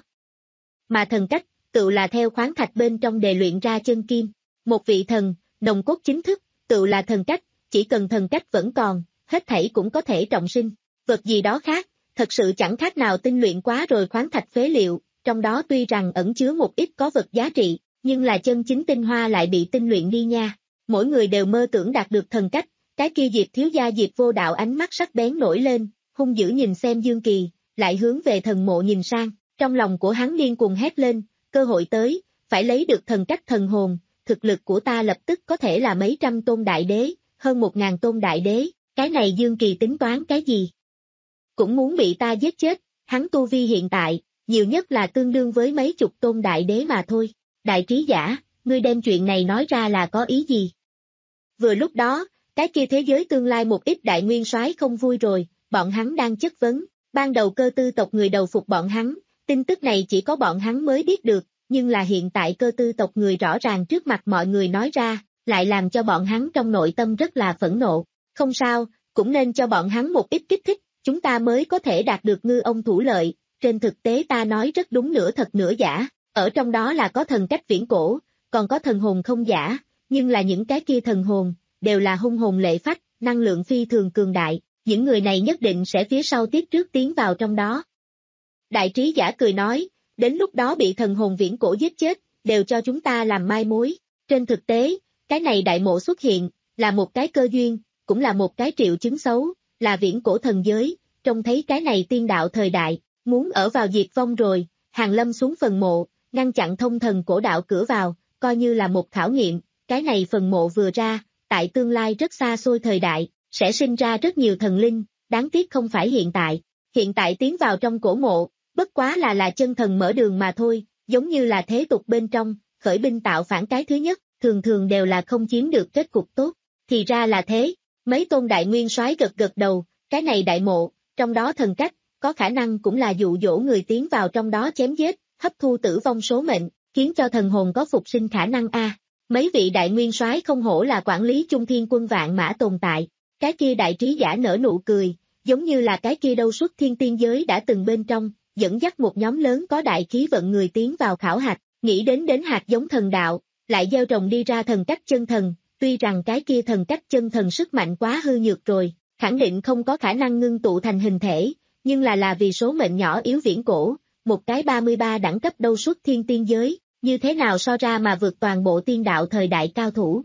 Mà thần cách, tự là theo khoáng thạch bên trong đề luyện ra chân kim, một vị thần, nồng cốt chính thức, tự là thần cách, chỉ cần thần cách vẫn còn, hết thảy cũng có thể trọng sinh, vật gì đó khác, thật sự chẳng khác nào tinh luyện quá rồi khoáng thạch phế liệu, trong đó tuy rằng ẩn chứa một ít có vật giá trị, nhưng là chân chính tinh hoa lại bị tinh luyện đi nha. Mỗi người đều mơ tưởng đạt được thần cách, cái kia Diệp thiếu gia Diệp Vô Đạo ánh mắt sắc bén nổi lên, hung dữ nhìn xem Dương Kỳ, lại hướng về thần mộ nhìn sang, trong lòng của hắn điên cuồng hét lên, cơ hội tới, phải lấy được thần cách thần hồn, thực lực của ta lập tức có thể là mấy trăm tôn đại đế, hơn một ngàn tôn đại đế, cái này Dương Kỳ tính toán cái gì? Cũng muốn bị ta giết chết, hắn tu vi hiện tại, nhiều nhất là tương đương với mấy chục tôn đại đế mà thôi. Đại trí giả, ngươi đem chuyện này nói ra là có ý gì? Vừa lúc đó, Cái kia thế giới tương lai một ít đại nguyên soái không vui rồi, bọn hắn đang chất vấn, ban đầu cơ tư tộc người đầu phục bọn hắn, tin tức này chỉ có bọn hắn mới biết được, nhưng là hiện tại cơ tư tộc người rõ ràng trước mặt mọi người nói ra, lại làm cho bọn hắn trong nội tâm rất là phẫn nộ. Không sao, cũng nên cho bọn hắn một ít kích thích, chúng ta mới có thể đạt được ngư ông thủ lợi, trên thực tế ta nói rất đúng nửa thật nửa giả, ở trong đó là có thần cách viễn cổ, còn có thần hồn không giả, nhưng là những cái kia thần hồn, đều là hung hồn lệ phách, năng lượng phi thường cường đại, những người này nhất định sẽ phía sau tiếp trước tiến vào trong đó. Đại trí giả cười nói, đến lúc đó bị thần hồn viễn cổ giết chết, đều cho chúng ta làm mai mối. Trên thực tế, cái này đại mộ xuất hiện, là một cái cơ duyên, cũng là một cái triệu chứng xấu, là viễn cổ thần giới, trông thấy cái này tiên đạo thời đại, muốn ở vào diệt vong rồi, Hàng Lâm xuống phần mộ, ngăn chặn thông thần cổ đạo cửa vào, coi như là một khảo nghiệm, cái này phần mộ vừa ra, tại tương lai rất xa xôi thời đại, sẽ sinh ra rất nhiều thần linh, đáng tiếc không phải hiện tại, hiện tại tiến vào trong cổ mộ, bất quá là là chân thần mở đường mà thôi, giống như là thế tục bên trong, khởi binh tạo phản cái thứ nhất, thường thường đều là không chiếm được kết cục tốt, thì ra là thế, mấy tôn đại nguyên soái gật gật đầu, cái này đại mộ, trong đó thần cách, có khả năng cũng là dụ dỗ người tiến vào trong đó chém giết, hấp thu tử vong số mệnh, khiến cho thần hồn có phục sinh khả năng a. Mấy vị đại nguyên soái không hổ là quản lý chung thiên quân vạn mã tồn tại, cái kia đại trí giả nở nụ cười, giống như là cái kia đâu xuất thiên tiên giới đã từng bên trong, dẫn dắt một nhóm lớn có đại khí vận người tiến vào khảo hạch, nghĩ đến đến hạt giống thần đạo, lại gieo trồng đi ra thần cách chân thần, tuy rằng cái kia thần cách chân thần sức mạnh quá hư nhược rồi, khẳng định không có khả năng ngưng tụ thành hình thể, nhưng là là vì số mệnh nhỏ yếu viễn cổ, một cái ba mươi ba đẳng cấp đâu xuất thiên tiên giới, như thế nào so ra mà vượt toàn bộ tiên đạo thời đại cao thủ.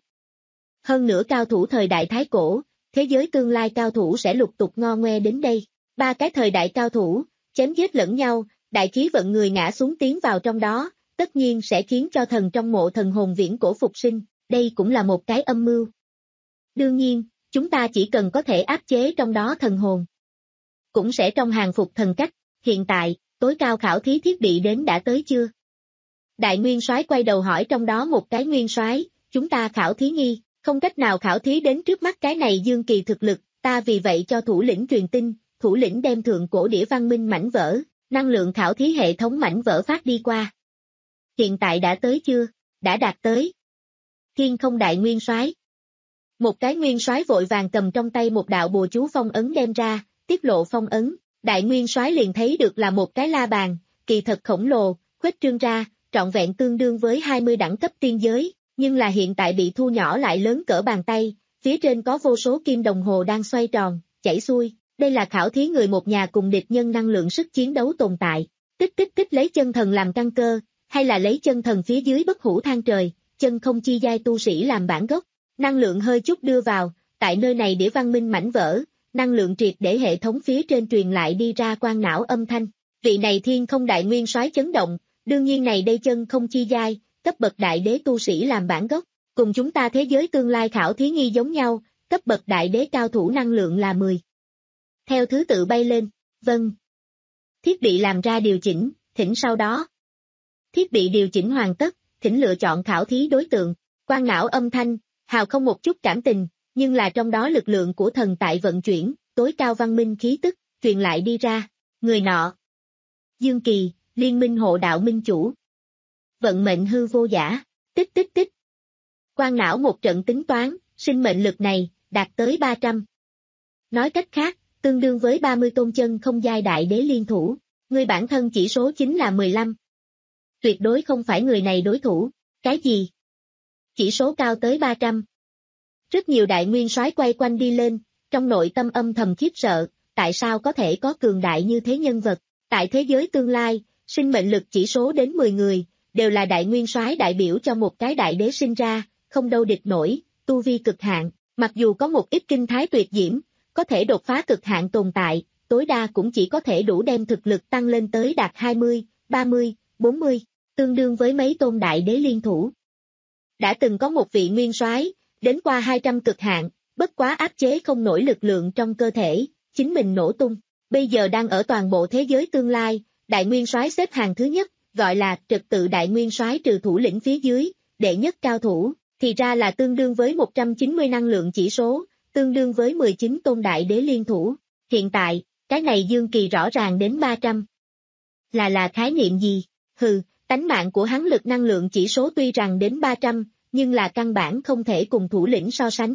Hơn nữa cao thủ thời đại thái cổ, thế giới tương lai cao thủ sẽ lục tục ngo ngoe đến đây, ba cái thời đại cao thủ, chém giết lẫn nhau, đại khí vận người ngã xuống tiến vào trong đó, tất nhiên sẽ khiến cho thần trong mộ thần hồn viễn cổ phục sinh, đây cũng là một cái âm mưu. Đương nhiên, chúng ta chỉ cần có thể áp chế trong đó thần hồn, cũng sẽ trong hàng phục thần cách, hiện tại, tối cao khảo thí thiết bị đến đã tới chưa? Đại nguyên soái quay đầu hỏi trong đó một cái nguyên soái, chúng ta khảo thí nghi, không cách nào khảo thí đến trước mắt cái này dương kỳ thực lực, ta vì vậy cho thủ lĩnh truyền tin, thủ lĩnh đem thượng cổ đĩa văn minh mảnh vỡ, năng lượng khảo thí hệ thống mảnh vỡ phát đi qua. Hiện tại đã tới chưa? Đã đạt tới. Thiên không đại nguyên soái. Một cái nguyên soái vội vàng cầm trong tay một đạo bùa chú phong ấn đem ra, tiết lộ phong ấn, đại nguyên soái liền thấy được là một cái la bàn, kỳ thật khổng lồ, khuếch trương ra, trọn vẹn tương đương với hai mươi đẳng cấp tiên giới, nhưng là hiện tại bị thu nhỏ lại lớn cỡ bàn tay, phía trên có vô số kim đồng hồ đang xoay tròn, chảy xuôi, đây là khảo thí người một nhà cùng địch nhân năng lượng sức chiến đấu tồn tại, tích tích tích lấy chân thần làm căn cơ, hay là lấy chân thần phía dưới bất hủ than trời, chân không chi giai tu sĩ làm bản gốc, năng lượng hơi chút đưa vào, tại nơi này để văn minh mảnh vỡ, năng lượng triệt để hệ thống phía trên truyền lại đi ra quang não âm thanh, vị này thiên không đại nguyên soái chấn động, đương nhiên này đây chân không chi giai, cấp bậc đại đế tu sĩ làm bản gốc, cùng chúng ta thế giới tương lai khảo thí nghi giống nhau, cấp bậc đại đế cao thủ năng lượng là mười. Theo thứ tự bay lên, vâng. Thiết bị làm ra điều chỉnh, thỉnh sau đó. Thiết bị điều chỉnh hoàn tất, thỉnh lựa chọn khảo thí đối tượng, quang não âm thanh, hào không một chút cảm tình, nhưng là trong đó lực lượng của thần tại vận chuyển, tối cao văn minh khí tức, truyền lại đi ra, người nọ. Dương Kỳ, liên minh hộ đạo minh chủ. Vận mệnh hư vô giả, tích tích tích. Quang não một trận tính toán, sinh mệnh lực này, đạt tới ba trăm. Nói cách khác, tương đương với ba mươi tôn chân không giai đại đế liên thủ, người bản thân chỉ số chính là mười lăm. Tuyệt đối không phải người này đối thủ, cái gì? Chỉ số cao tới ba trăm. Rất nhiều đại nguyên soái quay quanh đi lên, trong nội tâm âm thầm khiếp sợ, tại sao có thể có cường đại như thế nhân vật, tại thế giới tương lai, sinh mệnh lực chỉ số đến mười người, đều là đại nguyên soái đại biểu cho một cái đại đế sinh ra, không đâu địch nổi, tu vi cực hạn, mặc dù có một ít kinh thái tuyệt diễm, có thể đột phá cực hạn tồn tại, tối đa cũng chỉ có thể đủ đem thực lực tăng lên tới đạt hai mươi, ba mươi, bốn mươi, tương đương với mấy tôn đại đế liên thủ. Đã từng có một vị nguyên soái đến qua hai trăm cực hạn, bất quá áp chế không nổi lực lượng trong cơ thể, chính mình nổ tung, bây giờ đang ở toàn bộ thế giới tương lai, đại nguyên soái xếp hàng thứ nhất, gọi là trật tự đại nguyên soái trừ thủ lĩnh phía dưới, đệ nhất cao thủ, thì ra là tương đương với một trăm chín mươi năng lượng chỉ số, tương đương với mười chín tôn đại đế liên thủ. Hiện tại, cái này Dương Kỳ rõ ràng đến ba trăm. Là là khái niệm gì? Hừ, tánh mạng của hắn lực năng lượng chỉ số tuy rằng đến ba trăm, nhưng là căn bản không thể cùng thủ lĩnh so sánh.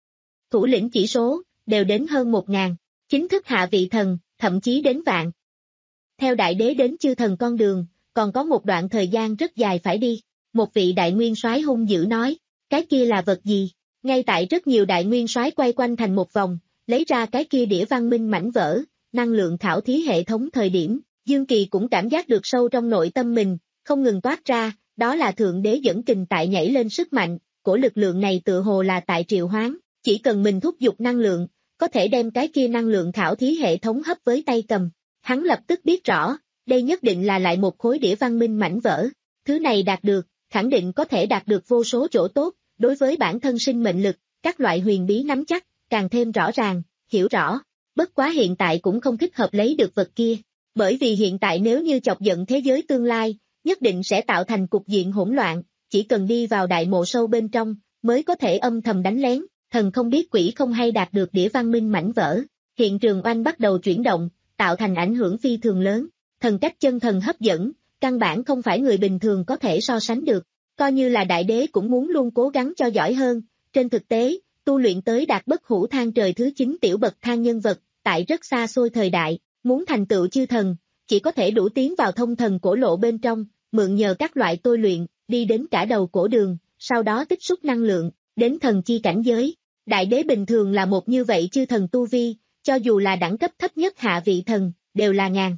Thủ lĩnh chỉ số, đều đến hơn một ngàn, chính thức hạ vị thần, thậm chí đến vạn. Theo đại đế đến chư thần con đường, còn có một đoạn thời gian rất dài phải đi. Một vị đại nguyên soái hung dữ nói, cái kia là vật gì? Ngay tại rất nhiều đại nguyên soái quay quanh thành một vòng, lấy ra cái kia đĩa văn minh mảnh vỡ, năng lượng khảo thí hệ thống thời điểm, Dương Kỳ cũng cảm giác được sâu trong nội tâm mình, không ngừng toát ra, đó là thượng đế dẫn kình tại nhảy lên sức mạnh, của lực lượng này tựa hồ là tại triệu hoán, chỉ cần mình thúc giục năng lượng, có thể đem cái kia năng lượng khảo thí hệ thống hấp với tay cầm. Hắn lập tức biết rõ, đây nhất định là lại một khối đĩa văn minh mảnh vỡ, thứ này đạt được, khẳng định có thể đạt được vô số chỗ tốt, đối với bản thân sinh mệnh lực, các loại huyền bí nắm chắc, càng thêm rõ ràng, hiểu rõ, bất quá hiện tại cũng không thích hợp lấy được vật kia, bởi vì hiện tại nếu như chọc giận thế giới tương lai, nhất định sẽ tạo thành cục diện hỗn loạn, chỉ cần đi vào đại mộ sâu bên trong, mới có thể âm thầm đánh lén, thần không biết quỷ không hay đạt được đĩa văn minh mảnh vỡ, hiện trường oanh bắt đầu chuyển động, tạo thành ảnh hưởng phi thường lớn, thần cách chân thần hấp dẫn, căn bản không phải người bình thường có thể so sánh được, coi như là đại đế cũng muốn luôn cố gắng cho giỏi hơn, trên thực tế, tu luyện tới đạt bất hủ thang trời thứ chín tiểu bậc thang nhân vật, tại rất xa xôi thời đại, muốn thành tựu chư thần, chỉ có thể đủ tiến vào thông thần cổ lộ bên trong, mượn nhờ các loại tôi luyện, đi đến cả đầu cổ đường, sau đó tích xúc năng lượng, đến thần chi cảnh giới. Đại đế bình thường là một như vậy chư thần tu vi, cho dù là đẳng cấp thấp nhất hạ vị thần, đều là ngàn.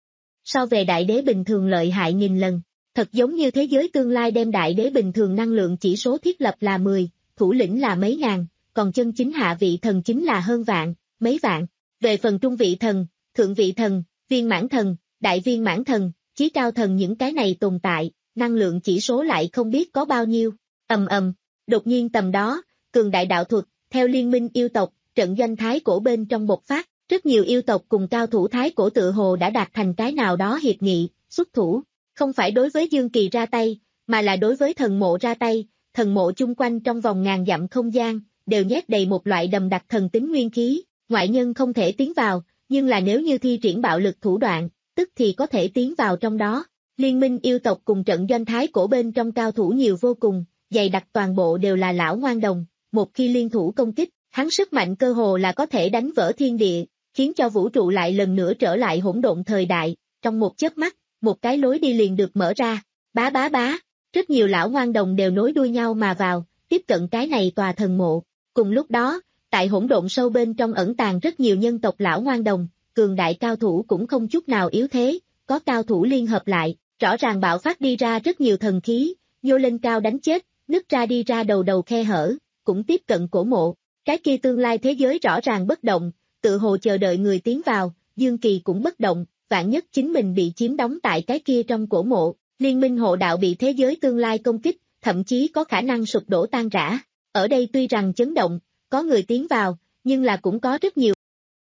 So về đại đế bình thường lợi hại nghìn lần, thật giống như thế giới tương lai đem đại đế bình thường năng lượng chỉ số thiết lập là mười, thủ lĩnh là mấy ngàn, còn chân chính hạ vị thần chính là hơn vạn, mấy vạn. Về phần trung vị thần, thượng vị thần, viên mãn thần, đại viên mãn thần, chí cao thần những cái này tồn tại, năng lượng chỉ số lại không biết có bao nhiêu. Ầm ầm, đột nhiên tầm đó, cường đại đạo thuật, theo liên minh yêu tộc, trận doanh thái cổ bên trong bộc phát, rất nhiều yêu tộc cùng cao thủ thái cổ tự hồ đã đạt thành cái nào đó hiệp nghị, xuất thủ, không phải đối với Dương Kỳ ra tay, mà là đối với thần mộ ra tay, thần mộ chung quanh trong vòng ngàn dặm không gian, đều nhét đầy một loại đầm đặc thần tính nguyên khí, ngoại nhân không thể tiến vào, nhưng là nếu như thi triển bạo lực thủ đoạn, tức thì có thể tiến vào trong đó. Liên minh yêu tộc cùng trận doanh thái cổ bên trong cao thủ nhiều vô cùng, dày đặc toàn bộ đều là lão ngoan đồng, một khi liên thủ công kích, hắn sức mạnh cơ hồ là có thể đánh vỡ thiên địa, khiến cho vũ trụ lại lần nữa trở lại hỗn độn thời đại, trong một chớp mắt, một cái lối đi liền được mở ra, bá bá bá, rất nhiều lão ngoan đồng đều nối đuôi nhau mà vào, tiếp cận cái này tòa thần mộ. Cùng lúc đó, tại hỗn độn sâu bên trong ẩn tàng rất nhiều nhân tộc lão ngoan đồng, cường đại cao thủ cũng không chút nào yếu thế, có cao thủ liên hợp lại, rõ ràng bạo phát đi ra rất nhiều thần khí, nhô lên cao đánh chết, nứt ra đi ra đầu đầu khe hở, cũng tiếp cận cổ mộ. Cái kia tương lai thế giới rõ ràng bất động, tự hồ chờ đợi người tiến vào, Dương Kỳ cũng bất động, vạn nhất chính mình bị chiếm đóng tại cái kia trong cổ mộ, liên minh hộ đạo bị thế giới tương lai công kích, thậm chí có khả năng sụp đổ tan rã. Ở đây tuy rằng chấn động, có người tiến vào, nhưng là cũng có rất nhiều.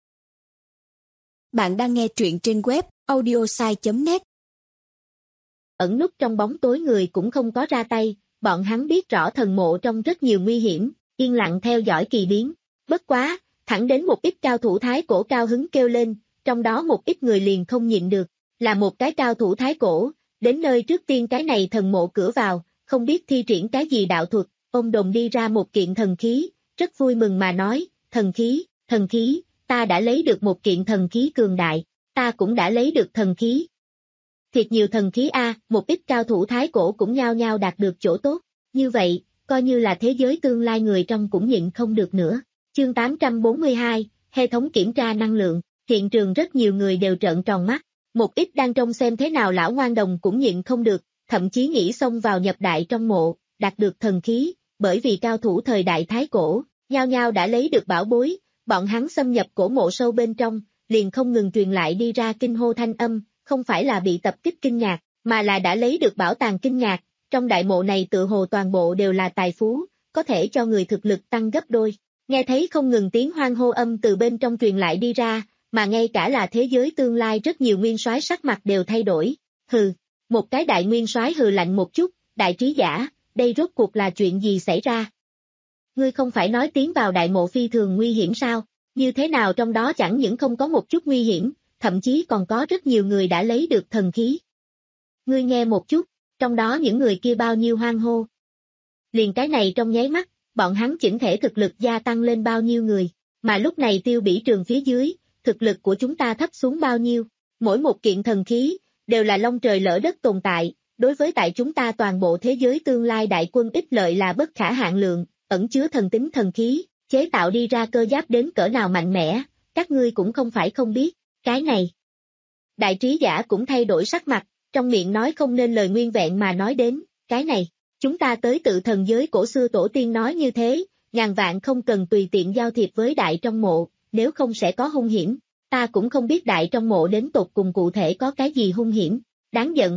Bạn đang nghe truyện trên web audiosai chấm net. Ẩn núp trong bóng tối người cũng không có ra tay, bọn hắn biết rõ thần mộ trong rất nhiều nguy hiểm, yên lặng theo dõi kỳ biến. Bất quá, thẳng đến một ít cao thủ thái cổ cao hứng kêu lên, trong đó một ít người liền không nhịn được, là một cái cao thủ thái cổ, đến nơi trước tiên cái này thần mộ cửa vào, không biết thi triển cái gì đạo thuật, ôm đồm đi ra một kiện thần khí, rất vui mừng mà nói, thần khí, thần khí, ta đã lấy được một kiện thần khí cường đại, ta cũng đã lấy được thần khí. Thiệt nhiều thần khí a, một ít cao thủ thái cổ cũng nhao nhao đạt được chỗ tốt, như vậy, coi như là thế giới tương lai người trong cũng nhịn không được nữa. Chương tám trăm bốn mươi hai, hệ thống kiểm tra năng lượng, hiện trường rất nhiều người đều trợn tròn mắt, một ít đang trông xem thế nào lão ngoan đồng cũng nhịn không được, thậm chí nghĩ xông vào nhập đại trong mộ, đạt được thần khí, bởi vì cao thủ thời đại thái cổ, nhao nhao đã lấy được bảo bối, bọn hắn xâm nhập cổ mộ sâu bên trong, liền không ngừng truyền lại đi ra kinh hô thanh âm, không phải là bị tập kích kinh ngạc, mà là đã lấy được bảo tàng kinh ngạc, trong đại mộ này tự hồ toàn bộ đều là tài phú, có thể cho người thực lực tăng gấp đôi. Nghe thấy không ngừng tiếng hoan hô âm từ bên trong truyền lại đi ra, mà ngay cả là thế giới tương lai rất nhiều nguyên soái sắc mặt đều thay đổi. Hừ, một cái đại nguyên soái hừ lạnh một chút, đại trí giả, đây rốt cuộc là chuyện gì xảy ra? Ngươi không phải nói tiến vào đại mộ phi thường nguy hiểm sao? Như thế nào trong đó chẳng những không có một chút nguy hiểm, thậm chí còn có rất nhiều người đã lấy được thần khí. Ngươi nghe một chút, trong đó những người kia bao nhiêu hoang hô. Liền cái này trong nháy mắt, bọn hắn chỉnh thể thực lực gia tăng lên bao nhiêu người, mà lúc này Tiêu Bỉ Trường phía dưới, thực lực của chúng ta thấp xuống bao nhiêu, mỗi một kiện thần khí, đều là long trời lỡ đất tồn tại, đối với tại chúng ta toàn bộ thế giới tương lai đại quân ích lợi là bất khả hạn lượng, ẩn chứa thần tính thần khí, chế tạo đi ra cơ giáp đến cỡ nào mạnh mẽ, các ngươi cũng không phải không biết, cái này. Đại trí giả cũng thay đổi sắc mặt, trong miệng nói không nên lời nguyên vẹn mà nói đến, cái này, chúng ta tới tự thần giới cổ xưa tổ tiên nói như thế, ngàn vạn không cần tùy tiện giao thiệp với đại trong mộ, nếu không sẽ có hung hiểm, ta cũng không biết đại trong mộ đến tột cùng cụ thể có cái gì hung hiểm, đáng giận.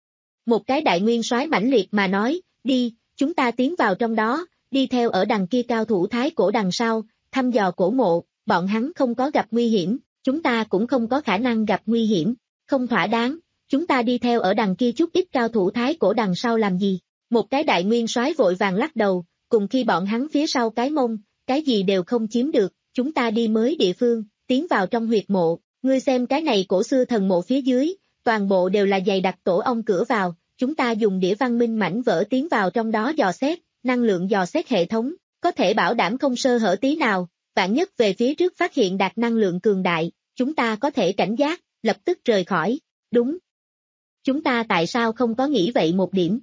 Một cái đại nguyên soái mãnh liệt mà nói, đi, chúng ta tiến vào trong đó, đi theo ở đằng kia cao thủ thái cổ đằng sau, thăm dò cổ mộ, bọn hắn không có gặp nguy hiểm, chúng ta cũng không có khả năng gặp nguy hiểm, không thỏa đáng, chúng ta đi theo ở đằng kia chút ít cao thủ thái cổ đằng sau làm gì? Một cái đại nguyên soái vội vàng lắc đầu, cùng khi bọn hắn phía sau cái mông, cái gì đều không chiếm được, chúng ta đi mới địa phương, tiến vào trong huyệt mộ, ngươi xem cái này cổ xưa thần mộ phía dưới, toàn bộ đều là dày đặc tổ ong cửa vào, chúng ta dùng đĩa văn minh mảnh vỡ tiến vào trong đó dò xét, năng lượng dò xét hệ thống, có thể bảo đảm không sơ hở tí nào, vạn nhất về phía trước phát hiện đạt năng lượng cường đại, chúng ta có thể cảnh giác, lập tức rời khỏi, đúng. Chúng ta tại sao không có nghĩ vậy một điểm?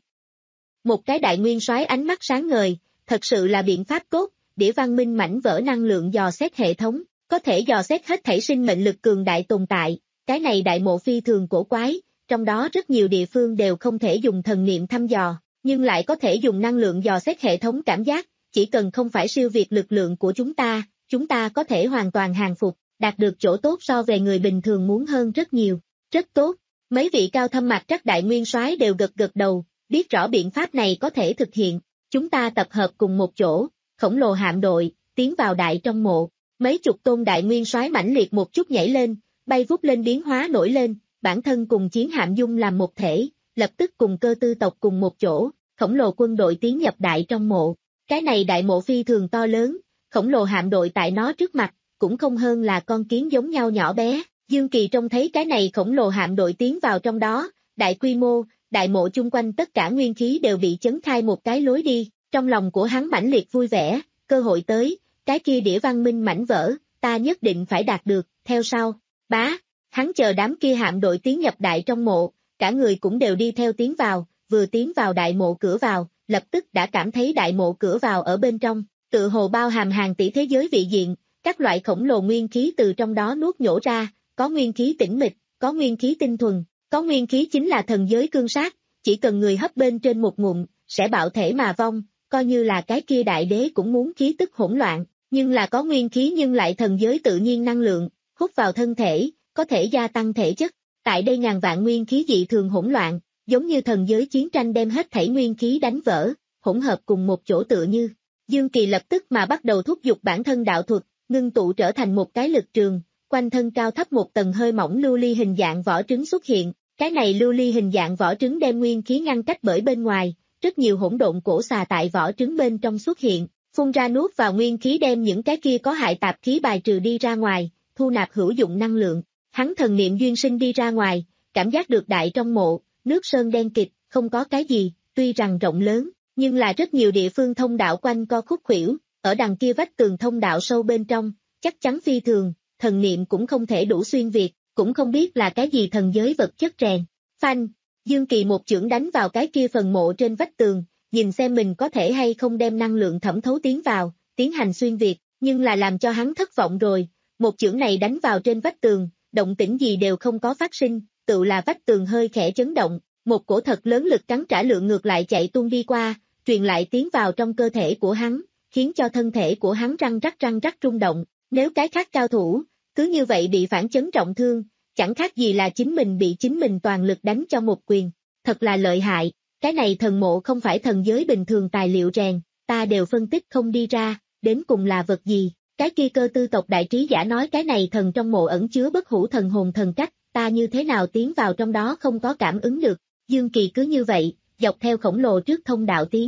Một cái đại nguyên soái ánh mắt sáng ngời, thật sự là biện pháp tốt, đĩa văn minh mảnh vỡ năng lượng dò xét hệ thống, có thể dò xét hết thảy sinh mệnh lực cường đại tồn tại, cái này đại mộ phi thường cổ quái, trong đó rất nhiều địa phương đều không thể dùng thần niệm thăm dò, nhưng lại có thể dùng năng lượng dò xét hệ thống cảm giác, chỉ cần không phải siêu việt lực lượng của chúng ta, chúng ta có thể hoàn toàn hàng phục, đạt được chỗ tốt so về người bình thường muốn hơn rất nhiều, rất tốt. Mấy vị cao thâm mặt trắc đại nguyên soái đều gật gật đầu, biết rõ biện pháp này có thể thực hiện, chúng ta tập hợp cùng một chỗ, khổng lồ hạm đội, tiến vào đại trong mộ, mấy chục tôn đại nguyên soái mãnh liệt một chút nhảy lên, bay vút lên biến hóa nổi lên, bản thân cùng chiến hạm dung làm một thể, lập tức cùng cơ tư tộc cùng một chỗ, khổng lồ quân đội tiến nhập đại trong mộ, cái này đại mộ phi thường to lớn, khổng lồ hạm đội tại nó trước mặt, cũng không hơn là con kiến giống nhau nhỏ bé. Dương Kỳ trông thấy cái này khổng lồ hạm đội tiến vào trong đó, đại quy mô, đại mộ chung quanh tất cả nguyên khí đều bị chấn khai một cái lối đi, trong lòng của hắn mãnh liệt vui vẻ, cơ hội tới, cái kia đĩa văn minh mảnh vỡ, ta nhất định phải đạt được, theo sau, bá, hắn chờ đám kia hạm đội tiến nhập đại trong mộ, cả người cũng đều đi theo tiến vào, vừa tiến vào đại mộ cửa vào, lập tức đã cảm thấy đại mộ cửa vào ở bên trong, tự hồ bao hàm hàng tỷ thế giới vị diện, các loại khổng lồ nguyên khí từ trong đó nuốt nhổ ra. Có nguyên khí tĩnh mịch, có nguyên khí tinh thuần, có nguyên khí chính là thần giới cương sát, chỉ cần người hấp bên trên một ngụm, sẽ bạo thể mà vong, coi như là cái kia đại đế cũng muốn khí tức hỗn loạn, nhưng là có nguyên khí nhưng lại thần giới tự nhiên năng lượng, hút vào thân thể, có thể gia tăng thể chất, tại đây ngàn vạn nguyên khí dị thường hỗn loạn, giống như thần giới chiến tranh đem hết thảy nguyên khí đánh vỡ, hỗn hợp cùng một chỗ tựa như. Dương Kỳ lập tức mà bắt đầu thúc giục bản thân đạo thuật, ngưng tụ trở thành một cái lực trường. Quanh thân cao thấp một tầng hơi mỏng lưu ly hình dạng vỏ trứng xuất hiện, cái này lưu ly hình dạng vỏ trứng đem nguyên khí ngăn cách bởi bên ngoài, rất nhiều hỗn độn cổ xà tại vỏ trứng bên trong xuất hiện, phun ra nuốt vào nguyên khí đem những cái kia có hại tạp khí bài trừ đi ra ngoài, thu nạp hữu dụng năng lượng. Hắn thần niệm duyên sinh đi ra ngoài, cảm giác được đại trong mộ, nước sơn đen kịt, không có cái gì, tuy rằng rộng lớn, nhưng là rất nhiều địa phương thông đạo quanh co khúc khuỷu, ở đằng kia vách tường thông đạo sâu bên trong, chắc chắn phi thường. Thần niệm cũng không thể đủ xuyên việt, cũng không biết là cái gì thần giới vật chất rèn. Phanh, Dương Kỳ một chưởng đánh vào cái kia phần mộ trên vách tường, nhìn xem mình có thể hay không đem năng lượng thẩm thấu tiến vào, tiến hành xuyên việt, nhưng là làm cho hắn thất vọng rồi, một chưởng này đánh vào trên vách tường, động tĩnh gì đều không có phát sinh, tự là vách tường hơi khẽ chấn động, một cổ thật lớn lực cắn trả lượng ngược lại chạy tuôn đi qua, truyền lại tiến vào trong cơ thể của hắn, khiến cho thân thể của hắn răng rắc răng rắc rung động, nếu cái khác cao thủ cứ như vậy bị phản chấn trọng thương, chẳng khác gì là chính mình bị chính mình toàn lực đánh cho một quyền, thật là lợi hại, cái này thần mộ không phải thần giới bình thường tài liệu rèn, ta đều phân tích không đi ra, đến cùng là vật gì, cái kia cơ tư tộc đại trí giả nói cái này thần trong mộ ẩn chứa bất hủ thần hồn thần cách, ta như thế nào tiến vào trong đó không có cảm ứng được, Dương Kỳ cứ như vậy, dọc theo khổng lồ trước thông đạo tiến,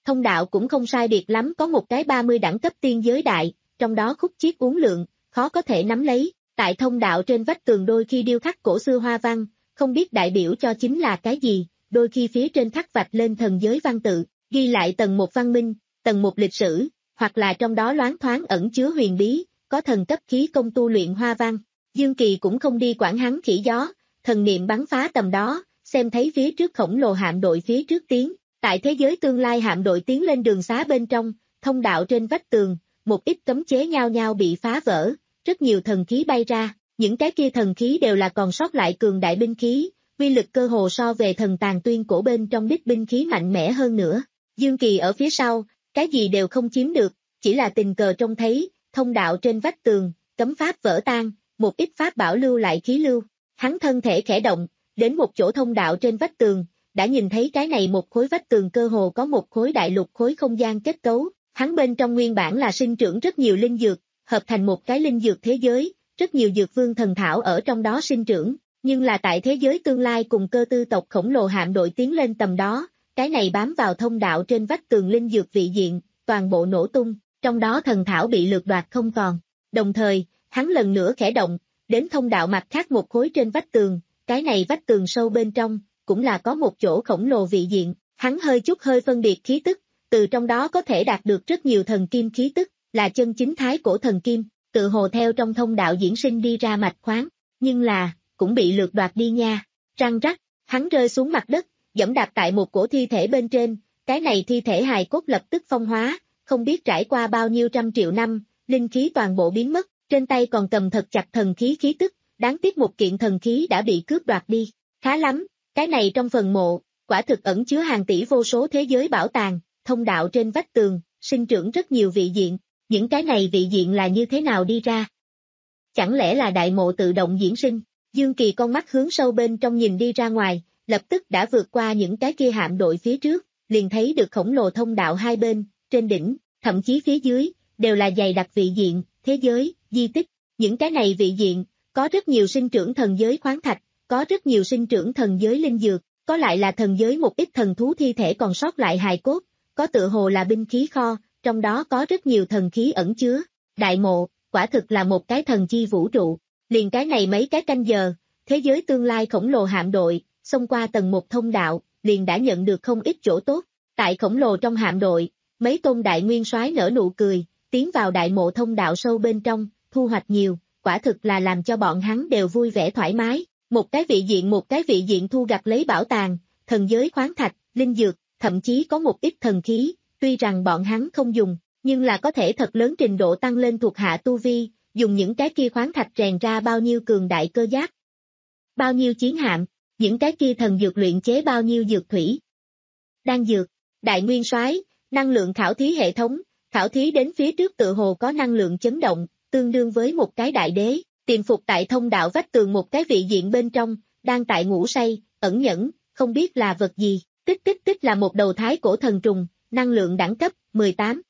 Thông đạo cũng không sai biệt lắm có một cái ba mươi đẳng cấp tiên giới đại, trong đó khúc chiết uốn lượn, khó có thể nắm lấy. Tại thông đạo trên vách tường đôi khi điêu khắc cổ xưa hoa văn, không biết đại biểu cho chính là cái gì, đôi khi phía trên khắc vạch lên thần giới văn tự, ghi lại tầng một văn minh, tầng một lịch sử, hoặc là trong đó loáng thoáng ẩn chứa huyền bí, có thần cấp khí công tu luyện hoa văn. Dương Kỳ cũng không đi quản hắn khỉ gió, thần niệm bắn phá tầm đó, xem thấy phía trước khổng lồ hạm đội phía trước tiến, tại thế giới tương lai hạm đội tiến lên đường xá bên trong, thông đạo trên vách tường, một ít cấm chế nhao nhao bị phá vỡ, rất nhiều thần khí bay ra, những cái kia thần khí đều là còn sót lại cường đại binh khí, uy lực cơ hồ so về thần tàn tuyên cổ bên trong đích binh khí mạnh mẽ hơn nữa. Dương Kỳ ở phía sau, cái gì đều không chiếm được, chỉ là tình cờ trông thấy, thông đạo trên vách tường, cấm pháp vỡ tan, một ít pháp bảo lưu lại khí lưu, hắn thân thể khẽ động, đến một chỗ thông đạo trên vách tường, đã nhìn thấy cái này một khối vách tường cơ hồ có một khối đại lục khối không gian kết cấu, hắn bên trong nguyên bản là sinh trưởng rất nhiều linh dược, hợp thành một cái linh dược thế giới, rất nhiều dược vương thần thảo ở trong đó sinh trưởng, nhưng là tại thế giới tương lai cùng cơ tư tộc khổng lồ hạm đội tiến lên tầm đó, cái này bám vào thông đạo trên vách tường linh dược vị diện, toàn bộ nổ tung, trong đó thần thảo bị lược đoạt không còn. Đồng thời, hắn lần nữa khẽ động, đến thông đạo mặt khác một khối trên vách tường, cái này vách tường sâu bên trong, cũng là có một chỗ khổng lồ vị diện, hắn hơi chút hơi phân biệt khí tức, từ trong đó có thể đạt được rất nhiều thần kim khí tức, là chân chính thái cổ thần kim, tự hồ theo trong thông đạo diễn sinh đi ra mạch khoáng, nhưng là, cũng bị lược đoạt đi nha, răng rắc, hắn rơi xuống mặt đất, dẫm đạp tại một cổ thi thể bên trên, cái này thi thể hài cốt lập tức phong hóa, không biết trải qua bao nhiêu trăm triệu năm, linh khí toàn bộ biến mất, trên tay còn cầm thật chặt thần khí khí tức, đáng tiếc một kiện thần khí đã bị cướp đoạt đi, khá lắm, cái này trong phần mộ, quả thực ẩn chứa hàng tỷ vô số thế giới bảo tàng, thông đạo trên vách tường, sinh trưởng rất nhiều vị diện, những cái này vị diện là như thế nào đi ra? Chẳng lẽ là đại mộ tự động diễn sinh? Dương Kỳ con mắt hướng sâu bên trong nhìn đi ra ngoài, lập tức đã vượt qua những cái kia hạm đội phía trước, liền thấy được khổng lồ thông đạo hai bên, trên đỉnh, thậm chí phía dưới, đều là dày đặc vị diện, thế giới, di tích, những cái này vị diện, có rất nhiều sinh trưởng thần giới khoáng thạch, có rất nhiều sinh trưởng thần giới linh dược, có lại là thần giới một ít thần thú thi thể còn sót lại hài cốt, có tựa hồ là binh khí kho, trong đó có rất nhiều thần khí ẩn chứa, đại mộ, quả thực là một cái thần chi vũ trụ, liền cái này mấy cái canh giờ, thế giới tương lai khổng lồ hạm đội, xông qua tầng một thông đạo, liền đã nhận được không ít chỗ tốt, tại khổng lồ trong hạm đội, mấy tôn đại nguyên soái nở nụ cười, tiến vào đại mộ thông đạo sâu bên trong, thu hoạch nhiều, quả thực là làm cho bọn hắn đều vui vẻ thoải mái, một cái vị diện một cái vị diện thu gặt lấy bảo tàng, thần giới khoáng thạch, linh dược, thậm chí có một ít thần khí, tuy rằng bọn hắn không dùng, nhưng là có thể thật lớn trình độ tăng lên thuộc hạ tu vi, dùng những cái kia khoáng thạch rèn ra bao nhiêu cường đại cơ giáp, bao nhiêu chiến hạm, những cái kia thần dược luyện chế bao nhiêu dược thủy. Đan dược, đại nguyên soái, năng lượng khảo thí hệ thống, khảo thí đến phía trước tự hồ có năng lượng chấn động, tương đương với một cái đại đế, tiềm phục tại thông đạo vách tường một cái vị diện bên trong, đang tại ngủ say, ẩn nhẫn, không biết là vật gì, tích tích tích là một đầu thái cổ thần trùng, năng lượng đẳng cấp, mười tám.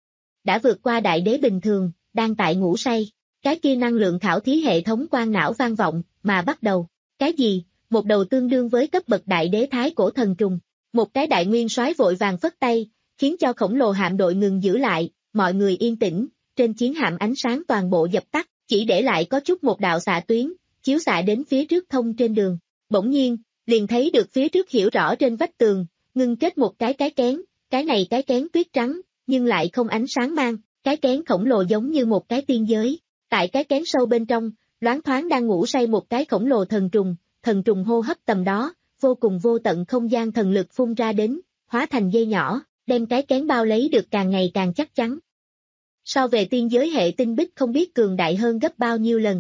Đã vượt qua đại đế bình thường, đang tại ngủ say, cái kia năng lượng khảo thí hệ thống quang não vang vọng, mà bắt đầu, cái gì, một đầu tương đương với cấp bậc đại đế thái cổ thần trùng, một cái đại nguyên soái vội vàng phất tay, khiến cho khổng lồ hạm đội ngừng giữ lại, mọi người yên tĩnh, trên chiến hạm ánh sáng toàn bộ dập tắt, chỉ để lại có chút một đạo xạ tuyến, chiếu xạ đến phía trước thông trên đường, bỗng nhiên, liền thấy được phía trước hiểu rõ trên vách tường, ngưng kết một cái cái kén, cái này cái kén tuyết trắng, nhưng lại không ánh sáng mang, cái kén khổng lồ giống như một cái tiên giới, tại cái kén sâu bên trong, loáng thoáng đang ngủ say một cái khổng lồ thần trùng, thần trùng hô hấp tầm đó, vô cùng vô tận không gian thần lực phun ra đến, hóa thành dây nhỏ, đem cái kén bao lấy được càng ngày càng chắc chắn. So về tiên giới hệ tinh bích không biết cường đại hơn gấp bao nhiêu lần.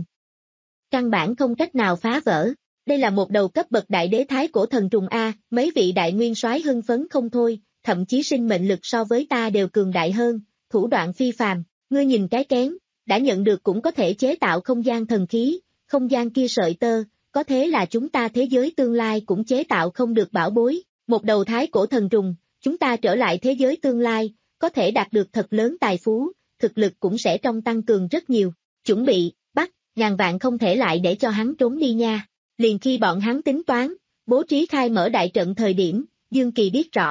Căn bản không cách nào phá vỡ, đây là một đầu cấp bậc đại đế thái cổ thần trùng A, mấy vị đại nguyên soái hưng phấn không thôi, thậm chí sinh mệnh lực so với ta đều cường đại hơn, thủ đoạn phi phàm, ngươi nhìn cái kén, đã nhận được cũng có thể chế tạo không gian thần khí, không gian kia sợi tơ, có thế là chúng ta thế giới tương lai cũng chế tạo không được bảo bối, một đầu thái cổ thần trùng, chúng ta trở lại thế giới tương lai, có thể đạt được thật lớn tài phú, thực lực cũng sẽ trong tăng cường rất nhiều, chuẩn bị, bắt, ngàn vạn không thể lại để cho hắn trốn đi nha, liền khi bọn hắn tính toán, bố trí khai mở đại trận thời điểm, Dương Kỳ biết rõ,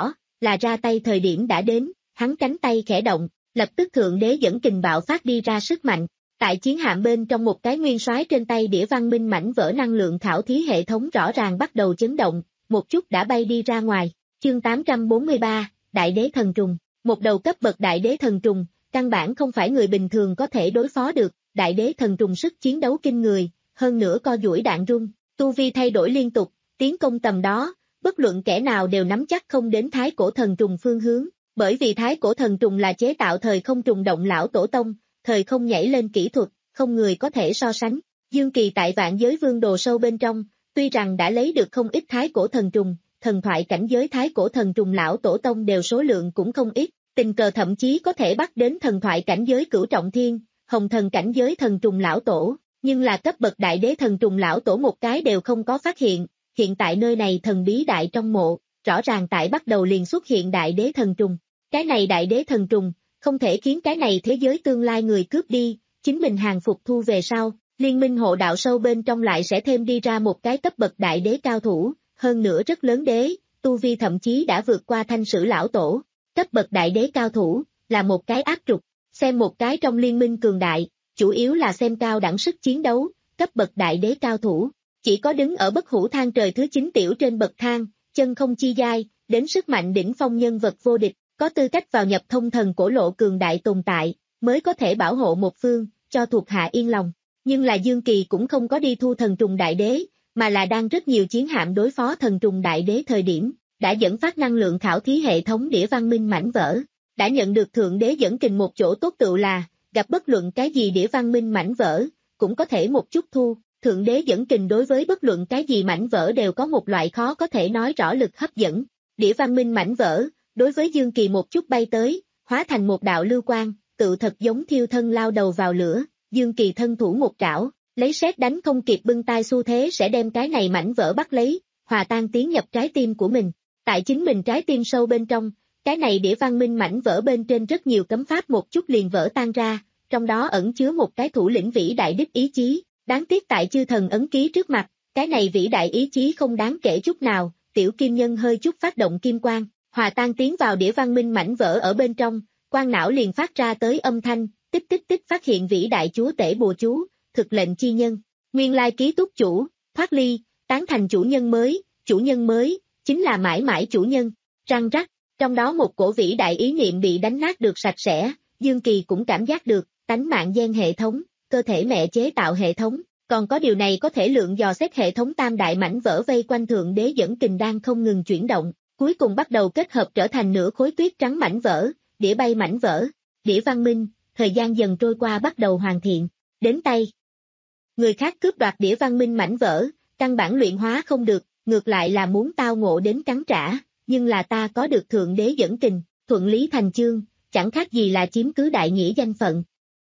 là ra tay thời điểm đã đến, hắn cánh tay khẽ động, lập tức thượng đế dẫn kình bạo phát đi ra sức mạnh. Tại chiến hạm bên trong một cái nguyên soái trên tay đĩa văn minh mảnh vỡ năng lượng khảo thí hệ thống rõ ràng bắt đầu chấn động, một chút đã bay đi ra ngoài. Chương tám trăm bốn mươi ba, Đại đế thần trùng. Một đầu cấp bậc đại đế thần trùng, căn bản không phải người bình thường có thể đối phó được, đại đế thần trùng sức chiến đấu kinh người, hơn nữa co duỗi đạn rung, tu vi thay đổi liên tục, tiến công tầm đó, bất luận kẻ nào đều nắm chắc không đến thái cổ thần trùng phương hướng, bởi vì thái cổ thần trùng là chế tạo thời không trùng động lão tổ tông, thời không nhảy lên kỹ thuật, không người có thể so sánh. Dương Kỳ tại vạn giới vương đồ sâu bên trong, tuy rằng đã lấy được không ít thái cổ thần trùng, thần thoại cảnh giới thái cổ thần trùng lão tổ tông đều số lượng cũng không ít, tình cờ thậm chí có thể bắt đến thần thoại cảnh giới cửu trọng thiên, hồng thần cảnh giới thần trùng lão tổ, nhưng là cấp bậc đại đế thần trùng lão tổ một cái đều không có phát hiện. Hiện tại nơi này thần bí đại trong mộ, rõ ràng tại bắt đầu liền xuất hiện đại đế thần trùng. Cái này đại đế thần trùng, không thể khiến cái này thế giới tương lai người cướp đi, chính mình hàng phục thu về sau, liên minh hộ đạo sâu bên trong lại sẽ thêm đi ra một cái cấp bậc đại đế cao thủ, hơn nữa rất lớn đế, tu vi thậm chí đã vượt qua thanh sử lão tổ. Cấp bậc đại đế cao thủ, là một cái áp trục, xem một cái trong liên minh cường đại, chủ yếu là xem cao đẳng sức chiến đấu, cấp bậc đại đế cao thủ. Chỉ có đứng ở bất hủ thang trời thứ chín tiểu trên bậc thang, chân không chi giai, đến sức mạnh đỉnh phong nhân vật vô địch, có tư cách vào nhập thông thần cổ lộ cường đại tồn tại, mới có thể bảo hộ một phương, cho thuộc hạ yên lòng. Nhưng là Dương Kỳ cũng không có đi thu thần trùng đại đế, mà là đang rất nhiều chiến hạm đối phó thần trùng đại đế thời điểm, đã dẫn phát năng lượng khảo thí hệ thống đĩa văn minh mảnh vỡ, đã nhận được thượng đế dẫn kình một chỗ tốt tựu là, gặp bất luận cái gì đĩa văn minh mảnh vỡ, cũng có thể một chút thu. Thượng đế dẫn kình đối với bất luận cái gì mảnh vỡ đều có một loại khó có thể nói rõ lực hấp dẫn. Đĩa văn minh mảnh vỡ, đối với Dương Kỳ một chút bay tới, hóa thành một đạo lưu quang, tự thật giống thiêu thân lao đầu vào lửa, Dương Kỳ thân thủ một trảo, lấy sét đánh không kịp bưng tay xu thế sẽ đem cái này mảnh vỡ bắt lấy, hòa tan tiến nhập trái tim của mình. Tại chính mình trái tim sâu bên trong, cái này đĩa văn minh mảnh vỡ bên trên rất nhiều cấm pháp một chút liền vỡ tan ra, trong đó ẩn chứa một cái thủ lĩnh vĩ đại đích ý chí. Đáng tiếc tại chư thần ấn ký trước mặt, cái này vĩ đại ý chí không đáng kể chút nào, tiểu kim nhân hơi chút phát động kim quang, hòa tan tiến vào đĩa văn minh mảnh vỡ ở bên trong, quang não liền phát ra tới âm thanh, tích tích tích phát hiện vĩ đại chúa tể bùa chú, thực lệnh chi nhân, nguyên lai ký túc chủ, thoát ly, tán thành chủ nhân mới, chủ nhân mới, chính là mãi mãi chủ nhân, răng rắc, trong đó một cổ vĩ đại ý niệm bị đánh nát được sạch sẽ, Dương Kỳ cũng cảm giác được, tánh mạng gen hệ thống. Cơ thể mẹ chế tạo hệ thống, còn có điều này có thể lượng dò xét hệ thống tam đại mảnh vỡ vây quanh thượng đế dẫn kình đang không ngừng chuyển động, cuối cùng bắt đầu kết hợp trở thành nửa khối tuyết trắng mảnh vỡ, đĩa bay mảnh vỡ, đĩa văn minh, thời gian dần trôi qua bắt đầu hoàn thiện, đến tay. Người khác cướp đoạt đĩa văn minh mảnh vỡ, căn bản luyện hóa không được, ngược lại là muốn tao ngộ đến cắn trả, nhưng là ta có được thượng đế dẫn kình, thuận lý thành chương, chẳng khác gì là chiếm cứ đại nghĩa danh phận.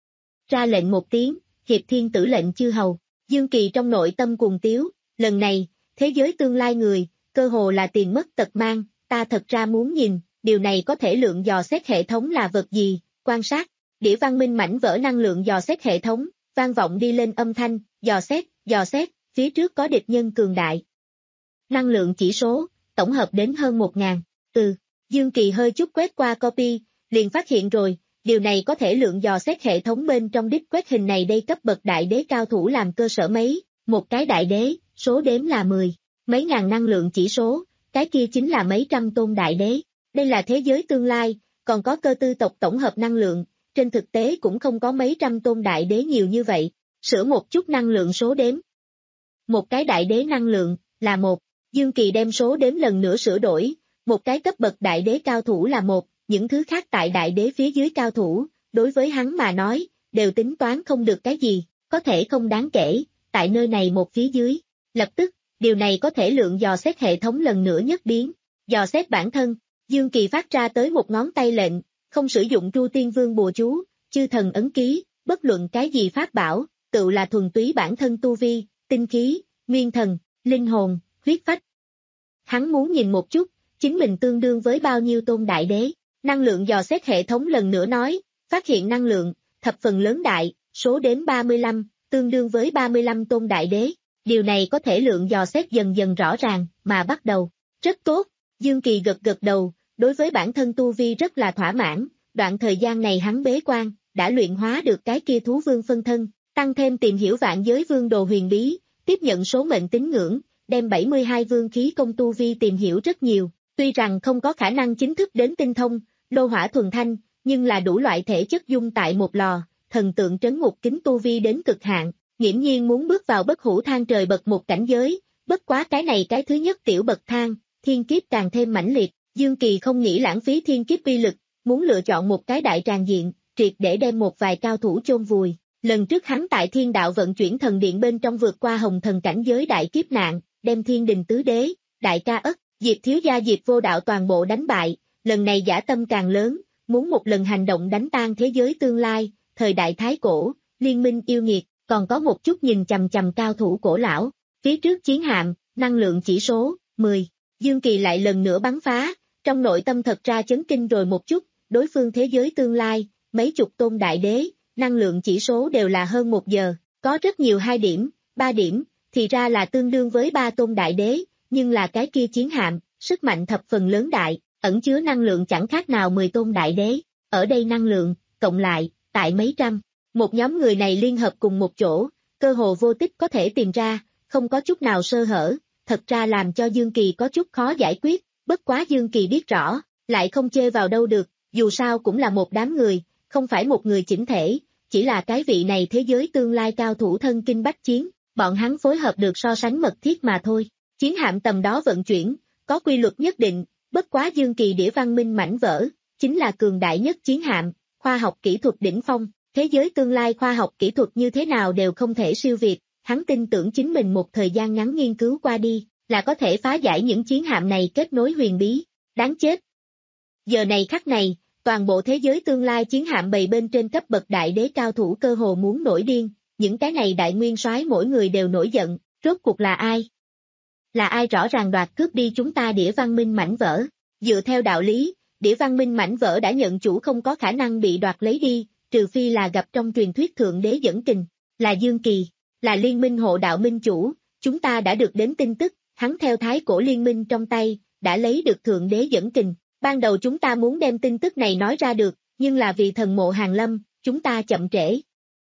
Ra lệnh một tiếng, hiệp thiên tử lệnh chư hầu, Dương Kỳ trong nội tâm cuồng tiếu, lần này, thế giới tương lai người, cơ hồ là tiền mất tật mang, ta thật ra muốn nhìn, điều này có thể lượng dò xét hệ thống là vật gì, quan sát, đĩa văn minh mảnh vỡ năng lượng dò xét hệ thống, vang vọng đi lên âm thanh, dò xét, dò xét, phía trước có địch nhân cường đại. Năng lượng chỉ số, tổng hợp đến hơn một ngàn, từ, Dương Kỳ hơi chút quét qua copy, liền phát hiện rồi. Điều này có thể lượng dò xét hệ thống bên trong đích quét hình này đây cấp bậc đại đế cao thủ làm cơ sở mấy, một cái đại đế, số đếm là mười, mấy ngàn năng lượng chỉ số, cái kia chính là mấy trăm tôn đại đế. Đây là thế giới tương lai, còn có cơ tư tộc tổng hợp năng lượng, trên thực tế cũng không có mấy trăm tôn đại đế nhiều như vậy, sửa một chút năng lượng số đếm. Một cái đại đế năng lượng, là một, Dương Kỳ đem số đếm lần nữa sửa đổi, một cái cấp bậc đại đế cao thủ là một. Những thứ khác tại đại đế phía dưới cao thủ, đối với hắn mà nói, đều tính toán không được cái gì, có thể không đáng kể, tại nơi này một phía dưới. Lập tức, điều này có thể lượng dò xét hệ thống lần nữa nhất biến, dò xét bản thân, Dương Kỳ phát ra tới một ngón tay lệnh, không sử dụng Tru Tiên Vương bùa chú, chư thần ấn ký, bất luận cái gì pháp bảo, tự là thuần túy bản thân tu vi, tinh khí, nguyên thần, linh hồn, huyết phách. Hắn muốn nhìn một chút, chính mình tương đương với bao nhiêu tôn đại đế. Năng lượng dò xét hệ thống lần nữa nói, phát hiện năng lượng, thập phần lớn đại, số đến ba mươi lăm, tương đương với ba mươi lăm tôn đại đế. Điều này có thể lượng dò xét dần dần rõ ràng, mà bắt đầu. Rất tốt, Dương Kỳ gật gật đầu, đối với bản thân tu vi rất là thỏa mãn, đoạn thời gian này hắn bế quan, đã luyện hóa được cái kia thú vương phân thân, tăng thêm tìm hiểu vạn giới vương đồ huyền bí, tiếp nhận số mệnh tín ngưỡng, đem bảy mươi hai vương khí công tu vi tìm hiểu rất nhiều, tuy rằng không có khả năng chính thức đến tinh thông, lô hỏa thuần thanh, nhưng là đủ loại thể chất dung tại một lò, thần tượng trấn ngục kính tu vi đến cực hạn, nghiễm nhiên muốn bước vào bất hủ thang trời bậc một cảnh giới, bất quá cái này cái thứ nhất tiểu bậc thang, thiên kiếp càng thêm mãnh liệt, Dương Kỳ không nghĩ lãng phí thiên kiếp uy lực, muốn lựa chọn một cái đại tràng diện, triệt để đem một vài cao thủ chôn vùi. Lần trước hắn tại thiên đạo vận chuyển thần điện bên trong vượt qua hồng thần cảnh giới đại kiếp nạn, đem thiên đình tứ đế, đại ca ất, Diệp thiếu gia Diệp vô đạo toàn bộ đánh bại, lần này dã tâm càng lớn, muốn một lần hành động đánh tan thế giới tương lai, thời đại thái cổ, liên minh yêu nghiệt, còn có một chút nhìn chằm chằm cao thủ cổ lão, phía trước chiến hạm, năng lượng chỉ số, mười, Dương Kỳ lại lần nữa bắn phá, trong nội tâm thật ra chấn kinh rồi một chút, đối phương thế giới tương lai, mấy chục tôn đại đế, năng lượng chỉ số đều là hơn một giờ, có rất nhiều hai điểm, ba điểm, thì ra là tương đương với ba tôn đại đế, nhưng là cái kia chiến hạm, sức mạnh thập phần lớn đại, ẩn chứa năng lượng chẳng khác nào mười tôn đại đế, ở đây năng lượng, cộng lại, tại mấy trăm, một nhóm người này liên hợp cùng một chỗ, cơ hồ vô tích có thể tìm ra, không có chút nào sơ hở, thật ra làm cho Dương Kỳ có chút khó giải quyết, bất quá Dương Kỳ biết rõ, lại không chê vào đâu được, dù sao cũng là một đám người, không phải một người chỉnh thể, chỉ là cái vị này thế giới tương lai cao thủ thân kinh bách chiến, bọn hắn phối hợp được so sánh mật thiết mà thôi. Chiến hạm tầm đó vận chuyển, có quy luật nhất định, bất quá Dương Kỳ đĩa văn minh mảnh vỡ, chính là cường đại nhất chiến hạm, khoa học kỹ thuật đỉnh phong, thế giới tương lai khoa học kỹ thuật như thế nào đều không thể siêu việt, hắn tin tưởng chính mình một thời gian ngắn nghiên cứu qua đi, là có thể phá giải những chiến hạm này kết nối huyền bí, đáng chết. Giờ này khắc này, toàn bộ thế giới tương lai chiến hạm bầy bên trên cấp bậc đại đế cao thủ cơ hồ muốn nổi điên, những cái này đại nguyên soái mỗi người đều nổi giận, rốt cuộc là ai? Là ai rõ ràng đoạt cướp đi chúng ta đĩa văn minh mảnh vỡ? Dựa theo đạo lý, đĩa văn minh mảnh vỡ đã nhận chủ không có khả năng bị đoạt lấy đi, trừ phi là gặp trong truyền thuyết thượng đế dẫn kình, là Dương Kỳ, là liên minh hộ đạo minh chủ, chúng ta đã được đến tin tức, hắn theo thái cổ liên minh trong tay, đã lấy được thượng đế dẫn kình. Ban đầu chúng ta muốn đem tin tức này nói ra được, nhưng là vì thần mộ hàng lâm, chúng ta chậm trễ.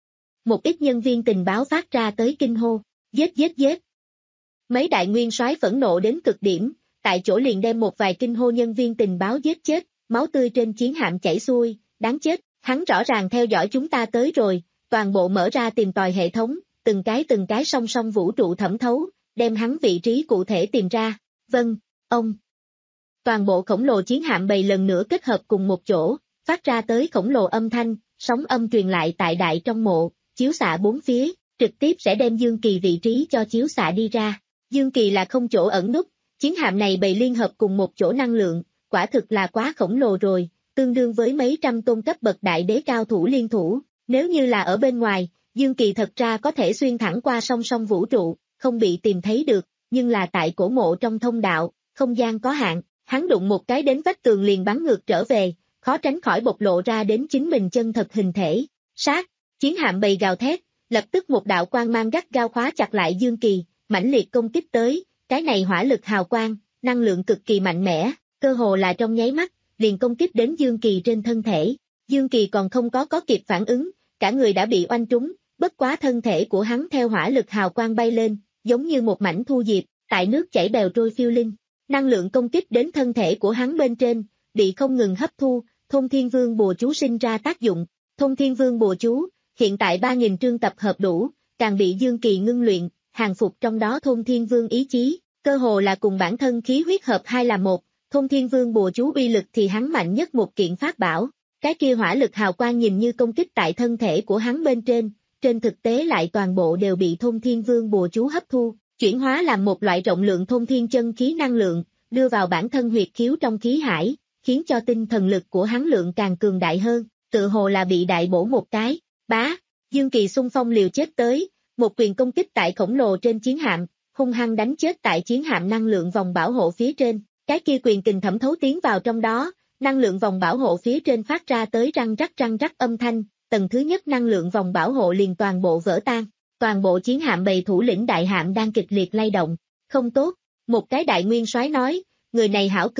Một ít nhân viên tình báo phát ra tới kinh hô, giết giết giết. Mấy đại nguyên soái phẫn nộ đến cực điểm, tại chỗ liền đem một vài kinh hô nhân viên tình báo giết chết, máu tươi trên chiến hạm chảy xuôi, đáng chết, hắn rõ ràng theo dõi chúng ta tới rồi, toàn bộ mở ra tìm tòi hệ thống, từng cái từng cái song song vũ trụ thẩm thấu, đem hắn vị trí cụ thể tìm ra, vâng, ông. Toàn bộ khổng lồ chiến hạm bầy lần nữa kết hợp cùng một chỗ, phát ra tới khổng lồ âm thanh, sóng âm truyền lại tại đại trong mộ, chiếu xạ bốn phía, trực tiếp sẽ đem Dương Kỳ vị trí cho chiếu xạ đi ra. Dương Kỳ là không chỗ ẩn núp, chiến hạm này bầy liên hợp cùng một chỗ năng lượng, quả thực là quá khổng lồ rồi, tương đương với mấy trăm tôn cấp bậc đại đế cao thủ liên thủ, nếu như là ở bên ngoài, Dương Kỳ thật ra có thể xuyên thẳng qua song song vũ trụ, không bị tìm thấy được, nhưng là tại cổ mộ trong thông đạo, không gian có hạn. Hắn đụng một cái đến vách tường liền bắn ngược trở về, khó tránh khỏi bộc lộ ra đến chính mình chân thật hình thể. Sát, chiến hạm bầy gào thét, lập tức một đạo quang mang gắt gao khóa chặt lại Dương Kỳ, mãnh liệt công kích tới, cái này hỏa lực hào quang, năng lượng cực kỳ mạnh mẽ, cơ hồ là trong nháy mắt, liền công kích đến Dương Kỳ trên thân thể. Dương Kỳ còn không có có kịp phản ứng, cả người đã bị oanh trúng, bất quá thân thể của hắn theo hỏa lực hào quang bay lên, giống như một mảnh thu diệp, tại nước chảy bèo trôi phiêu linh. Năng lượng công kích đến thân thể của hắn bên trên, bị không ngừng hấp thu, Thôn Thiên Vương bùa chú sinh ra tác dụng. Thôn Thiên Vương bùa chú, hiện tại ba nghìn trương tập hợp đủ, càng bị Dương Kỳ ngưng luyện, hàng phục trong đó Thôn Thiên Vương ý chí, cơ hồ là cùng bản thân khí huyết hợp hai là một, Thôn Thiên Vương bùa chú uy lực thì hắn mạnh nhất một kiện pháp bảo, cái kia hỏa lực hào quang nhìn như công kích tại thân thể của hắn bên trên, trên thực tế lại toàn bộ đều bị Thôn Thiên Vương bùa chú hấp thu. Chuyển hóa làm một loại rộng lượng thôn thiên chân khí năng lượng, đưa vào bản thân huyệt khiếu trong khí hải, khiến cho tinh thần lực của hắn lượng càng cường đại hơn, tự hồ là bị đại bổ một cái, bá, Dương Kỳ xung phong liều chết tới, một quyền công kích tại khổng lồ trên chiến hạm, hung hăng đánh chết tại chiến hạm năng lượng vòng bảo hộ phía trên, cái kia quyền kình thẩm thấu tiến vào trong đó, năng lượng vòng bảo hộ phía trên phát ra tới răng rắc răng rắc âm thanh, tầng thứ nhất năng lượng vòng bảo hộ liền toàn bộ vỡ tan. Toàn bộ chiến hạm bầy thủ lĩnh đại hạm đang kịch liệt lay động, không tốt, một cái đại nguyên soái nói, người này hảo cường,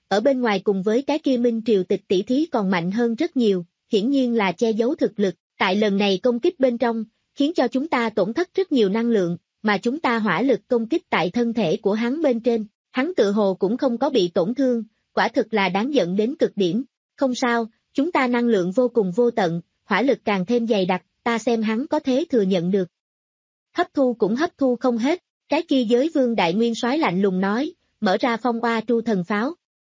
ở bên ngoài cùng với cái kia Minh Triều Tịch tỷ thí còn mạnh hơn rất nhiều, hiển nhiên là che giấu thực lực, tại lần này công kích bên trong, khiến cho chúng ta tổn thất rất nhiều năng lượng, mà chúng ta hỏa lực công kích tại thân thể của hắn bên trên, hắn tự hồ cũng không có bị tổn thương, quả thực là đáng giận đến cực điểm. Không sao, chúng ta năng lượng vô cùng vô tận, hỏa lực càng thêm dày đặc, ta xem hắn có thế thừa nhận được. Hấp thu cũng hấp thu không hết, cái kia giới vương đại nguyên soái lạnh lùng nói, mở ra phong oa tru thần pháo.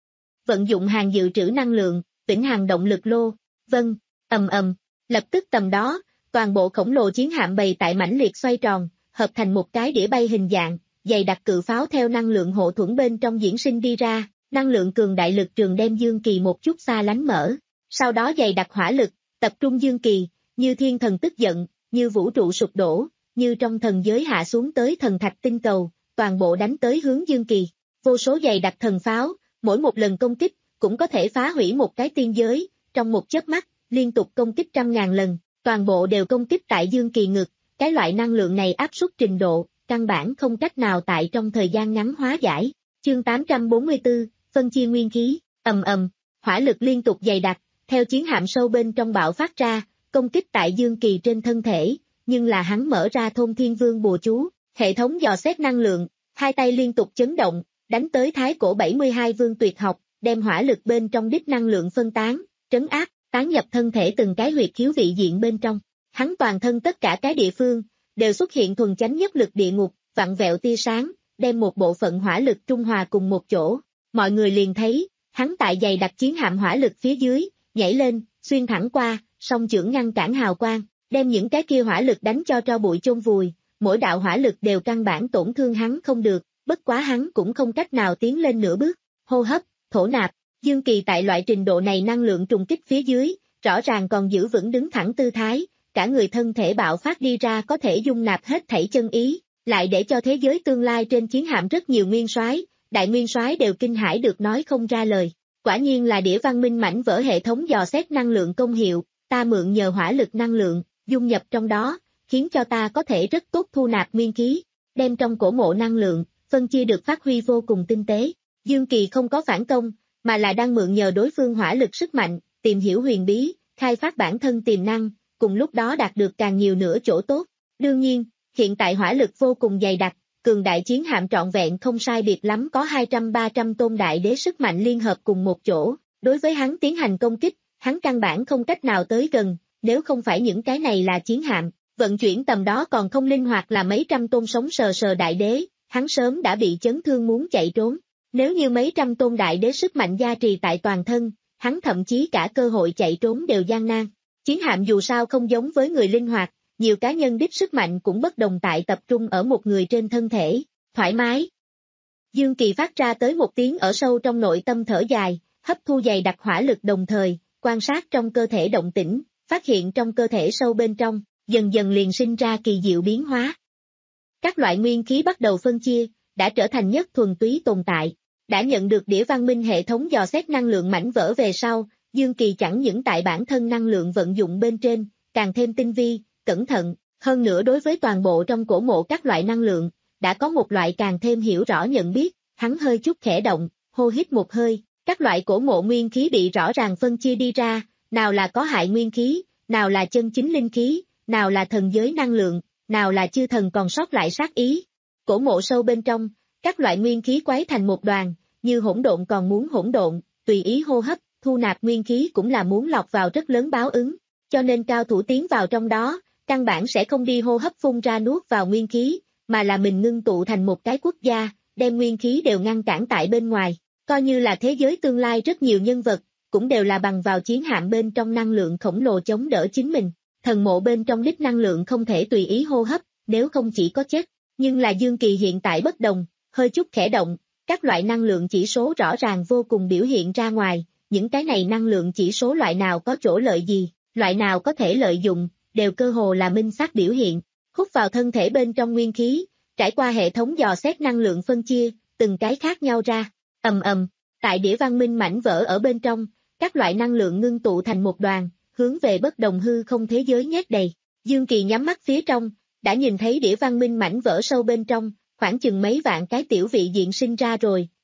Vận dụng hàng dự trữ năng lượng, vĩnh hằng động lực lô, vâng, ầm ầm, lập tức tầm đó, toàn bộ khổng lồ chiến hạm bày tại mãnh liệt xoay tròn, hợp thành một cái đĩa bay hình dạng, dày đặc cự pháo theo năng lượng hộ thuẫn bên trong diễn sinh đi ra, năng lượng cường đại lực trường đem Dương Kỳ một chút xa lánh mở, sau đó dày đặc hỏa lực, tập trung Dương Kỳ, như thiên thần tức giận, như vũ trụ sụp đổ, như trong thần giới hạ xuống tới thần thạch tinh cầu, toàn bộ đánh tới hướng Dương Kỳ, vô số dày đặc thần pháo, mỗi một lần công kích, cũng có thể phá hủy một cái tiên giới, trong một chớp mắt, liên tục công kích trăm ngàn lần, toàn bộ đều công kích tại Dương Kỳ ngực, cái loại năng lượng này áp suất trình độ, căn bản không cách nào tại trong thời gian ngắn hóa giải. Chương tám trăm bốn mươi tư, phân chia nguyên khí, ầm ầm, hỏa lực liên tục dày đặc, theo chiến hạm sâu bên trong bạo phát ra, công kích tại Dương Kỳ trên thân thể, nhưng là hắn mở ra Thôn Thiên Vương bùa chú, hệ thống dò xét năng lượng, hai tay liên tục chấn động, đánh tới thái cổ bảy mươi hai vương tuyệt học, đem hỏa lực bên trong đích năng lượng phân tán, trấn áp, tán nhập thân thể từng cái huyệt khiếu vị diện bên trong. Hắn toàn thân tất cả cái địa phương, đều xuất hiện thuần chánh nhất lực địa ngục, vặn vẹo tia sáng, đem một bộ phận hỏa lực trung hòa cùng một chỗ. Mọi người liền thấy, hắn tại dày đặc chiến hạm hỏa lực phía dưới, nhảy lên, xuyên thẳng qua, song chưởng ngăn cản hào quang, đem những cái kia hỏa lực đánh cho tro bụi chôn vùi, mỗi đạo hỏa lực đều căn bản tổn thương hắn không được, bất quá hắn cũng không cách nào tiến lên nửa bước. Hô hấp, thổ nạp, Dương Kỳ tại loại trình độ này năng lượng trùng kích phía dưới, rõ ràng còn giữ vững đứng thẳng tư thái, cả người thân thể bạo phát đi ra có thể dung nạp hết thảy chân ý, lại để cho thế giới tương lai trên chiến hạm rất nhiều nguyên soái, đại nguyên soái đều kinh hãi được nói không ra lời. Quả nhiên là đĩa văn minh mảnh vỡ hệ thống dò xét năng lượng công hiệu, ta mượn nhờ hỏa lực năng lượng, dung nhập trong đó, khiến cho ta có thể rất tốt thu nạp nguyên khí, đem trong cổ mộ năng lượng, phân chia được phát huy vô cùng tinh tế. Dương Kỳ không có phản công, mà là đang mượn nhờ đối phương hỏa lực sức mạnh, tìm hiểu huyền bí, khai phát bản thân tiềm năng, cùng lúc đó đạt được càng nhiều nữa chỗ tốt. Đương nhiên, hiện tại hỏa lực vô cùng dày đặc, cường đại chiến hạm trọn vẹn không sai biệt lắm có hai trăm ba trăm tôn đại đế sức mạnh liên hợp cùng một chỗ, đối với hắn tiến hành công kích, hắn căn bản không cách nào tới gần, nếu không phải những cái này là chiến hạm, vận chuyển tầm đó còn không linh hoạt là mấy trăm tôn sống sờ sờ đại đế, hắn sớm đã bị chấn thương muốn chạy trốn. Nếu như mấy trăm tôn đại đế sức mạnh gia trì tại toàn thân, hắn thậm chí cả cơ hội chạy trốn đều gian nan. Chiến hạm dù sao không giống với người linh hoạt, nhiều cá nhân đích sức mạnh cũng bất đồng tại tập trung ở một người trên thân thể, thoải mái. Dương Kỳ phát ra tới một tiếng ở sâu trong nội tâm thở dài, hấp thu dày đặc hỏa lực đồng thời, quan sát trong cơ thể động tĩnh, phát hiện trong cơ thể sâu bên trong, dần dần liền sinh ra kỳ diệu biến hóa. Các loại nguyên khí bắt đầu phân chia, đã trở thành nhất thuần túy tồn tại. Đã nhận được đĩa văn minh hệ thống dò xét năng lượng mảnh vỡ về sau, Dương Kỳ chẳng những tại bản thân năng lượng vận dụng bên trên, càng thêm tinh vi, cẩn thận, hơn nữa đối với toàn bộ trong cổ mộ các loại năng lượng, đã có một loại càng thêm hiểu rõ nhận biết, hắn hơi chút khẽ động, hô hít một hơi, các loại cổ mộ nguyên khí bị rõ ràng phân chia đi ra, nào là có hại nguyên khí, nào là chân chính linh khí, nào là thần giới năng lượng, nào là chư thần còn sót lại sát ý. Cổ mộ sâu bên trong, các loại nguyên khí quấy thành một đoàn, như hỗn độn còn muốn hỗn độn, tùy ý hô hấp, thu nạp nguyên khí cũng là muốn lọc vào rất lớn báo ứng, cho nên cao thủ tiến vào trong đó, căn bản sẽ không đi hô hấp phun ra nuốt vào nguyên khí, mà là mình ngưng tụ thành một cái quốc gia, đem nguyên khí đều ngăn cản tại bên ngoài, coi như là thế giới tương lai rất nhiều nhân vật, cũng đều là bằng vào chiến hạm bên trong năng lượng khổng lồ chống đỡ chính mình, thần mộ bên trong đích năng lượng không thể tùy ý hô hấp, nếu không chỉ có chết, nhưng là Dương Kỳ hiện tại bất đồng, hơi chút khẽ động, các loại năng lượng chỉ số rõ ràng vô cùng biểu hiện ra ngoài, những cái này năng lượng chỉ số loại nào có chỗ lợi gì, loại nào có thể lợi dụng, đều cơ hồ là minh xác biểu hiện, hút vào thân thể bên trong nguyên khí, trải qua hệ thống dò xét năng lượng phân chia, từng cái khác nhau ra, ầm ầm, tại đĩa văn minh mảnh vỡ ở bên trong, các loại năng lượng ngưng tụ thành một đoàn, hướng về bất đồng hư không thế giới nhét đầy, Dương Kỳ nhắm mắt phía trong, đã nhìn thấy đĩa văn minh mảnh vỡ sâu bên trong, khoảng chừng mấy vạn cái tiểu vị diện sinh ra rồi,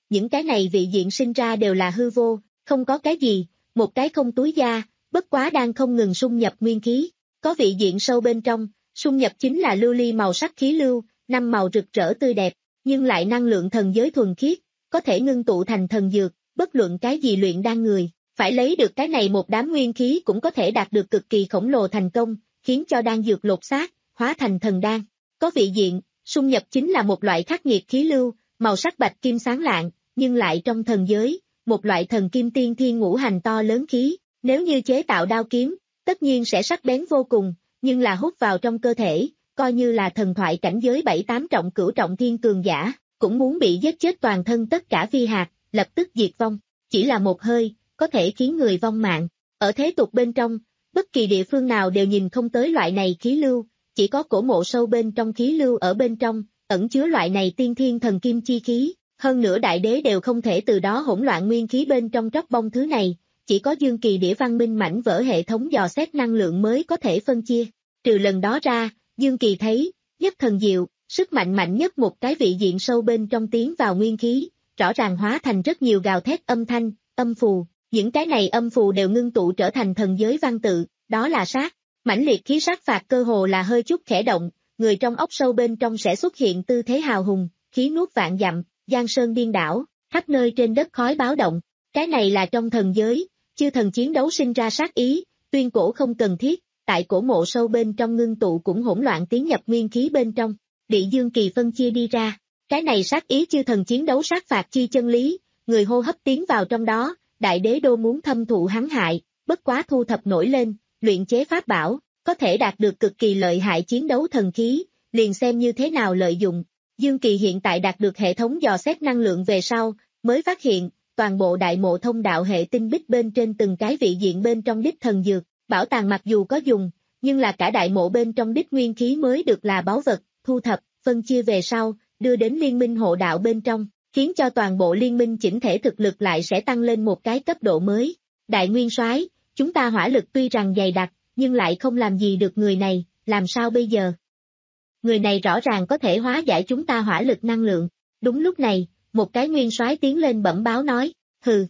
những cái này vị diện sinh ra đều là hư vô, không có cái gì, một cái không túi da, bất quá đang không ngừng xung nhập nguyên khí, có vị diện sâu bên trong, xung nhập chính là lưu ly màu sắc khí lưu, năm màu rực rỡ tươi đẹp, nhưng lại năng lượng thần giới thuần khiết, có thể ngưng tụ thành thần dược, bất luận cái gì luyện đan người, phải lấy được cái này một đám nguyên khí cũng có thể đạt được cực kỳ khổng lồ thành công, khiến cho đan dược lột xác, hóa thành thần đan. Có vị diện, xung nhập chính là một loại khắc nghiệt khí lưu, màu sắc bạch kim sáng lạng, nhưng lại trong thần giới, một loại thần kim tiên thiên ngũ hành to lớn khí, nếu như chế tạo đao kiếm, tất nhiên sẽ sắc bén vô cùng, nhưng là hút vào trong cơ thể, coi như là thần thoại cảnh giới bảy tám trọng cửu trọng thiên cường giả, cũng muốn bị giết chết toàn thân tất cả phi hạt, lập tức diệt vong, chỉ là một hơi, có thể khiến người vong mạng. Ở thế tục bên trong, bất kỳ địa phương nào đều nhìn không tới loại này khí lưu, chỉ có cổ mộ sâu bên trong khí lưu ở bên trong, ẩn chứa loại này tiên thiên thần kim chi khí, hơn nữa đại đế đều không thể từ đó hỗn loạn nguyên khí bên trong tróc bông thứ này, chỉ có dương kỳ đĩa văn minh mảnh vỡ hệ thống dò xét năng lượng mới có thể phân chia. Trừ lần đó ra, dương kỳ thấy, nhất thần diệu, sức mạnh mạnh nhất một cái vị diện sâu bên trong tiến vào nguyên khí, rõ ràng hóa thành rất nhiều gào thét âm thanh, âm phù, những cái này âm phù đều ngưng tụ trở thành thần giới văn tự, đó là sát. Mãnh liệt khí sát phạt cơ hồ là hơi chút khẽ động, người trong ốc sâu bên trong sẽ xuất hiện tư thế hào hùng, khí nuốt vạn dặm, giang sơn điên đảo, khắp nơi trên đất khói báo động. Cái này là trong thần giới, chư thần chiến đấu sinh ra sát ý, tuyên cổ không cần thiết, tại cổ mộ sâu bên trong ngưng tụ cũng hỗn loạn tiến nhập nguyên khí bên trong, địa dương kỳ phân chia đi ra. Cái này sát ý chư thần chiến đấu sát phạt chi chân lý, người hô hấp tiến vào trong đó, đại đế đô muốn thâm thụ hắn hại, bất quá thu thập nổi lên, luyện chế pháp bảo, có thể đạt được cực kỳ lợi hại chiến đấu thần khí, liền xem như thế nào lợi dụng. Dương Kỳ hiện tại đạt được hệ thống dò xét năng lượng về sau, mới phát hiện, toàn bộ đại mộ thông đạo hệ tinh bích bên trên từng cái vị diện bên trong đích thần dược, bảo tàng mặc dù có dùng, nhưng là cả đại mộ bên trong đích nguyên khí mới được là báu vật, thu thập, phân chia về sau, đưa đến liên minh hộ đạo bên trong, khiến cho toàn bộ liên minh chỉnh thể thực lực lại sẽ tăng lên một cái cấp độ mới. Đại nguyên soái, chúng ta hỏa lực tuy rằng dày đặc, nhưng lại không làm gì được người này, làm sao bây giờ? Người này rõ ràng có thể hóa giải chúng ta hỏa lực năng lượng. Đúng lúc này, một cái nguyên soái tiến lên bẩm báo nói, hừ.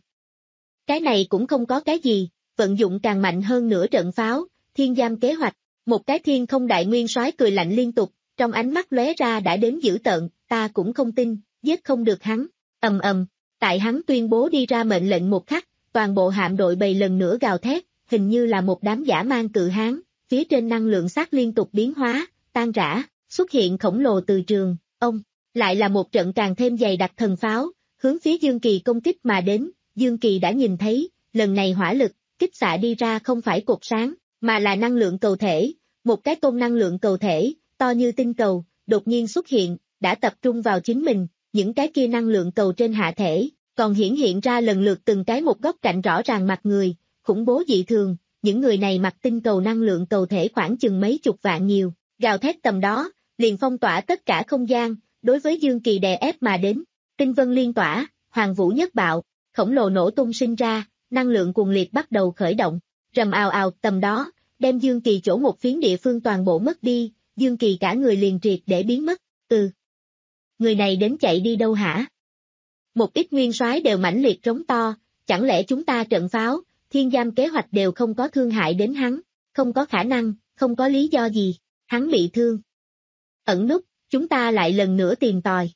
Cái này cũng không có cái gì, vận dụng càng mạnh hơn nửa trận pháo, thiên giam kế hoạch. Một cái thiên không đại nguyên soái cười lạnh liên tục, trong ánh mắt lóe ra đã đến dữ tợn, ta cũng không tin, giết không được hắn. Ầm ầm, tại hắn tuyên bố đi ra mệnh lệnh một khắc, toàn bộ hạm đội bầy lần nữa gào thét, hình như là một đám dã man cự hán, phía trên năng lượng sát liên tục biến hóa, tan rã, xuất hiện khổng lồ từ trường, ông, lại là một trận càng thêm dày đặc thần pháo, hướng phía Dương Kỳ công kích mà đến, Dương Kỳ đã nhìn thấy, lần này hỏa lực, kích xạ đi ra không phải cột sáng, mà là năng lượng cầu thể, một cái công năng lượng cầu thể, to như tinh cầu, đột nhiên xuất hiện, đã tập trung vào chính mình, những cái kia năng lượng cầu trên hạ thể, còn hiển hiện ra lần lượt từng cái một góc cạnh rõ ràng mặt người, khủng bố dị thường, những người này mặc tinh cầu năng lượng cầu thể khoảng chừng mấy chục vạn nhiều, gào thét tầm đó, liền phong tỏa tất cả không gian, đối với Dương Kỳ đè ép mà đến, tinh vân liên tỏa, hoàng vũ nhất bạo, khổng lồ nổ tung sinh ra, năng lượng cuồng liệt bắt đầu khởi động, rầm ào ào tầm đó, đem Dương Kỳ chỗ một phiến địa phương toàn bộ mất đi, Dương Kỳ cả người liền triệt để biến mất, ừ. Người này đến chạy đi đâu hả? Một ít nguyên soái đều mãnh liệt trống to, chẳng lẽ chúng ta trận pháo, thiên giam kế hoạch đều không có thương hại đến hắn, không có khả năng, không có lý do gì, hắn bị thương. Ẩn núp, chúng ta lại lần nữa tìm tòi.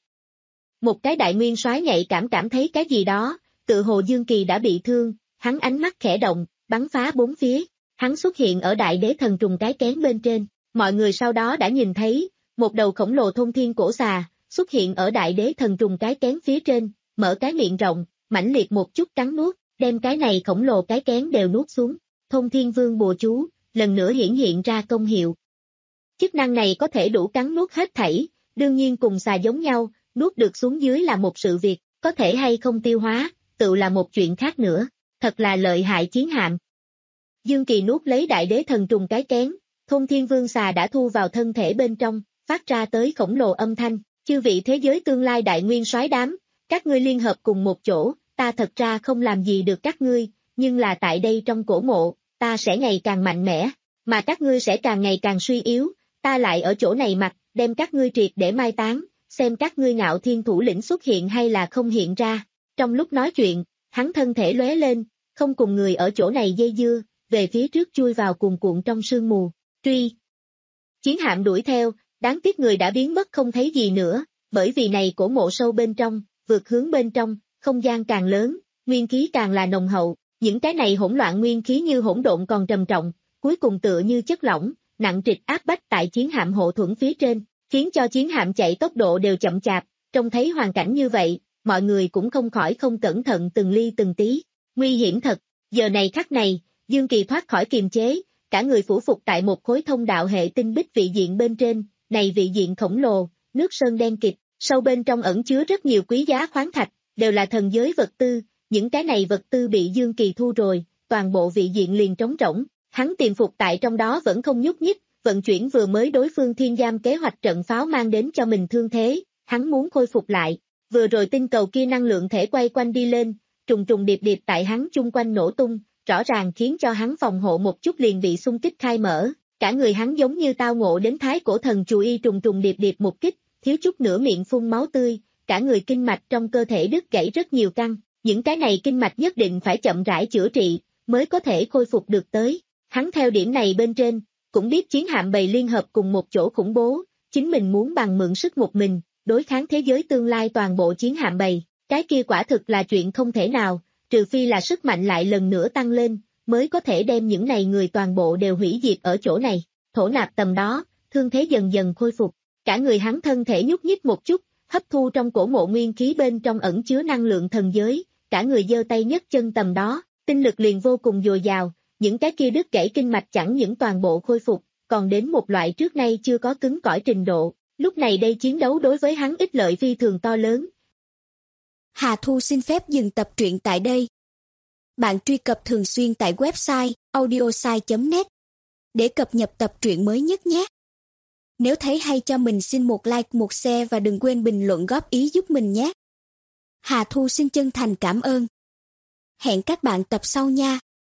Một cái đại nguyên soái nhạy cảm cảm thấy cái gì đó, tự hồ Dương Kỳ đã bị thương, hắn ánh mắt khẽ động, bắn phá bốn phía, hắn xuất hiện ở đại đế thần trùng cái kén bên trên, mọi người sau đó đã nhìn thấy, một đầu khổng lồ thôn thiên cổ xà, xuất hiện ở đại đế thần trùng cái kén phía trên, mở cái miệng rộng, mãnh liệt một chút cắn nuốt, đem cái này khổng lồ cái kén đều nuốt xuống, thôn thiên vương bùa chú, lần nữa hiển hiện ra công hiệu. Chức năng này có thể đủ cắn nuốt hết thảy, đương nhiên cùng xà giống nhau, nuốt được xuống dưới là một sự việc, có thể hay không tiêu hóa, tự là một chuyện khác nữa, thật là lợi hại chiến hạm. Dương Kỳ nuốt lấy đại đế thần trùng cái kén, thôn thiên vương xà đã thu vào thân thể bên trong, phát ra tới khổng lồ âm thanh, chư vị thế giới tương lai đại nguyên soái đám, các ngươi liên hợp cùng một chỗ, ta thật ra không làm gì được các ngươi, nhưng là tại đây trong cổ mộ, ta sẽ ngày càng mạnh mẽ, mà các ngươi sẽ càng ngày càng suy yếu, ta lại ở chỗ này mặc, đem các ngươi triệt để mai táng, xem các ngươi ngạo thiên thủ lĩnh xuất hiện hay là không hiện ra, Trong lúc nói chuyện, hắn thân thể lóe lên, không cùng người ở chỗ này dây dưa, về phía trước chui vào cuồn cuộn trong sương mù, truy. Chiến hạm đuổi theo, đáng tiếc người đã biến mất không thấy gì nữa, bởi vì này cổ mộ sâu bên trong, vượt hướng bên trong, không gian càng lớn, nguyên khí càng là nồng hậu, những cái này hỗn loạn nguyên khí như hỗn độn còn trầm trọng, cuối cùng tựa như chất lỏng, nặng trịch áp bách tại chiến hạm hộ thuẫn phía trên, khiến cho chiến hạm chạy tốc độ đều chậm chạp, trông thấy hoàn cảnh như vậy, mọi người cũng không khỏi không cẩn thận từng ly từng tí, nguy hiểm thật, giờ này khắc này, Dương Kỳ thoát khỏi kiềm chế, cả người phủ phục tại một khối thông đạo hệ tinh bích vị diện bên trên, này vị diện khổng lồ, nước sơn đen kịt, sâu bên trong ẩn chứa rất nhiều quý giá khoáng thạch, đều là thần giới vật tư, những cái này vật tư bị Dương Kỳ thu rồi, toàn bộ vị diện liền trống rỗng, hắn tiềm phục tại trong đó vẫn không nhúc nhích, vận chuyển vừa mới đối phương thiên giam kế hoạch trận pháo mang đến cho mình thương thế, hắn muốn khôi phục lại, vừa rồi tinh cầu kia năng lượng thể quay quanh đi lên, trùng trùng điệp điệp tại hắn chung quanh nổ tung, rõ ràng khiến cho hắn phòng hộ một chút liền bị xung kích khai mở, cả người hắn giống như tao ngộ đến thái cổ thần chù y trùng trùng điệp điệp một kích, thiếu chút nữa miệng phun máu tươi, cả người kinh mạch trong cơ thể đứt gãy rất nhiều căn, những cái này kinh mạch nhất định phải chậm rãi chữa trị, mới có thể khôi phục được tới. Hắn theo điểm này bên trên, cũng biết chiến hạm bầy liên hợp cùng một chỗ khủng bố, chính mình muốn bằng mượn sức một mình, đối kháng thế giới tương lai toàn bộ chiến hạm bầy, cái kia quả thực là chuyện không thể nào, trừ phi là sức mạnh lại lần nữa tăng lên, mới có thể đem những này người toàn bộ đều hủy diệt ở chỗ này. Thổ nạp tầm đó, thương thế dần dần khôi phục, cả người hắn thân thể nhúc nhích một chút, hấp thu trong cổ mộ nguyên khí bên trong ẩn chứa năng lượng thần giới, cả người giơ tay nhấc chân tầm đó, tinh lực liền vô cùng dồi dào, những cái kia đứt gãy kinh mạch chẳng những toàn bộ khôi phục, còn đến một loại trước nay chưa có cứng cỏi trình độ, lúc này đây chiến đấu đối với hắn ích lợi phi thường to lớn. Hà Thu xin phép dừng tập truyện tại đây. Bạn truy cập thường xuyên tại website audiosai chấm net để cập nhật tập truyện mới nhất nhé. Nếu thấy hay cho mình xin một like, một share và đừng quên bình luận góp ý giúp mình nhé. Hà Thu xin chân thành cảm ơn. Hẹn các bạn tập sau nha.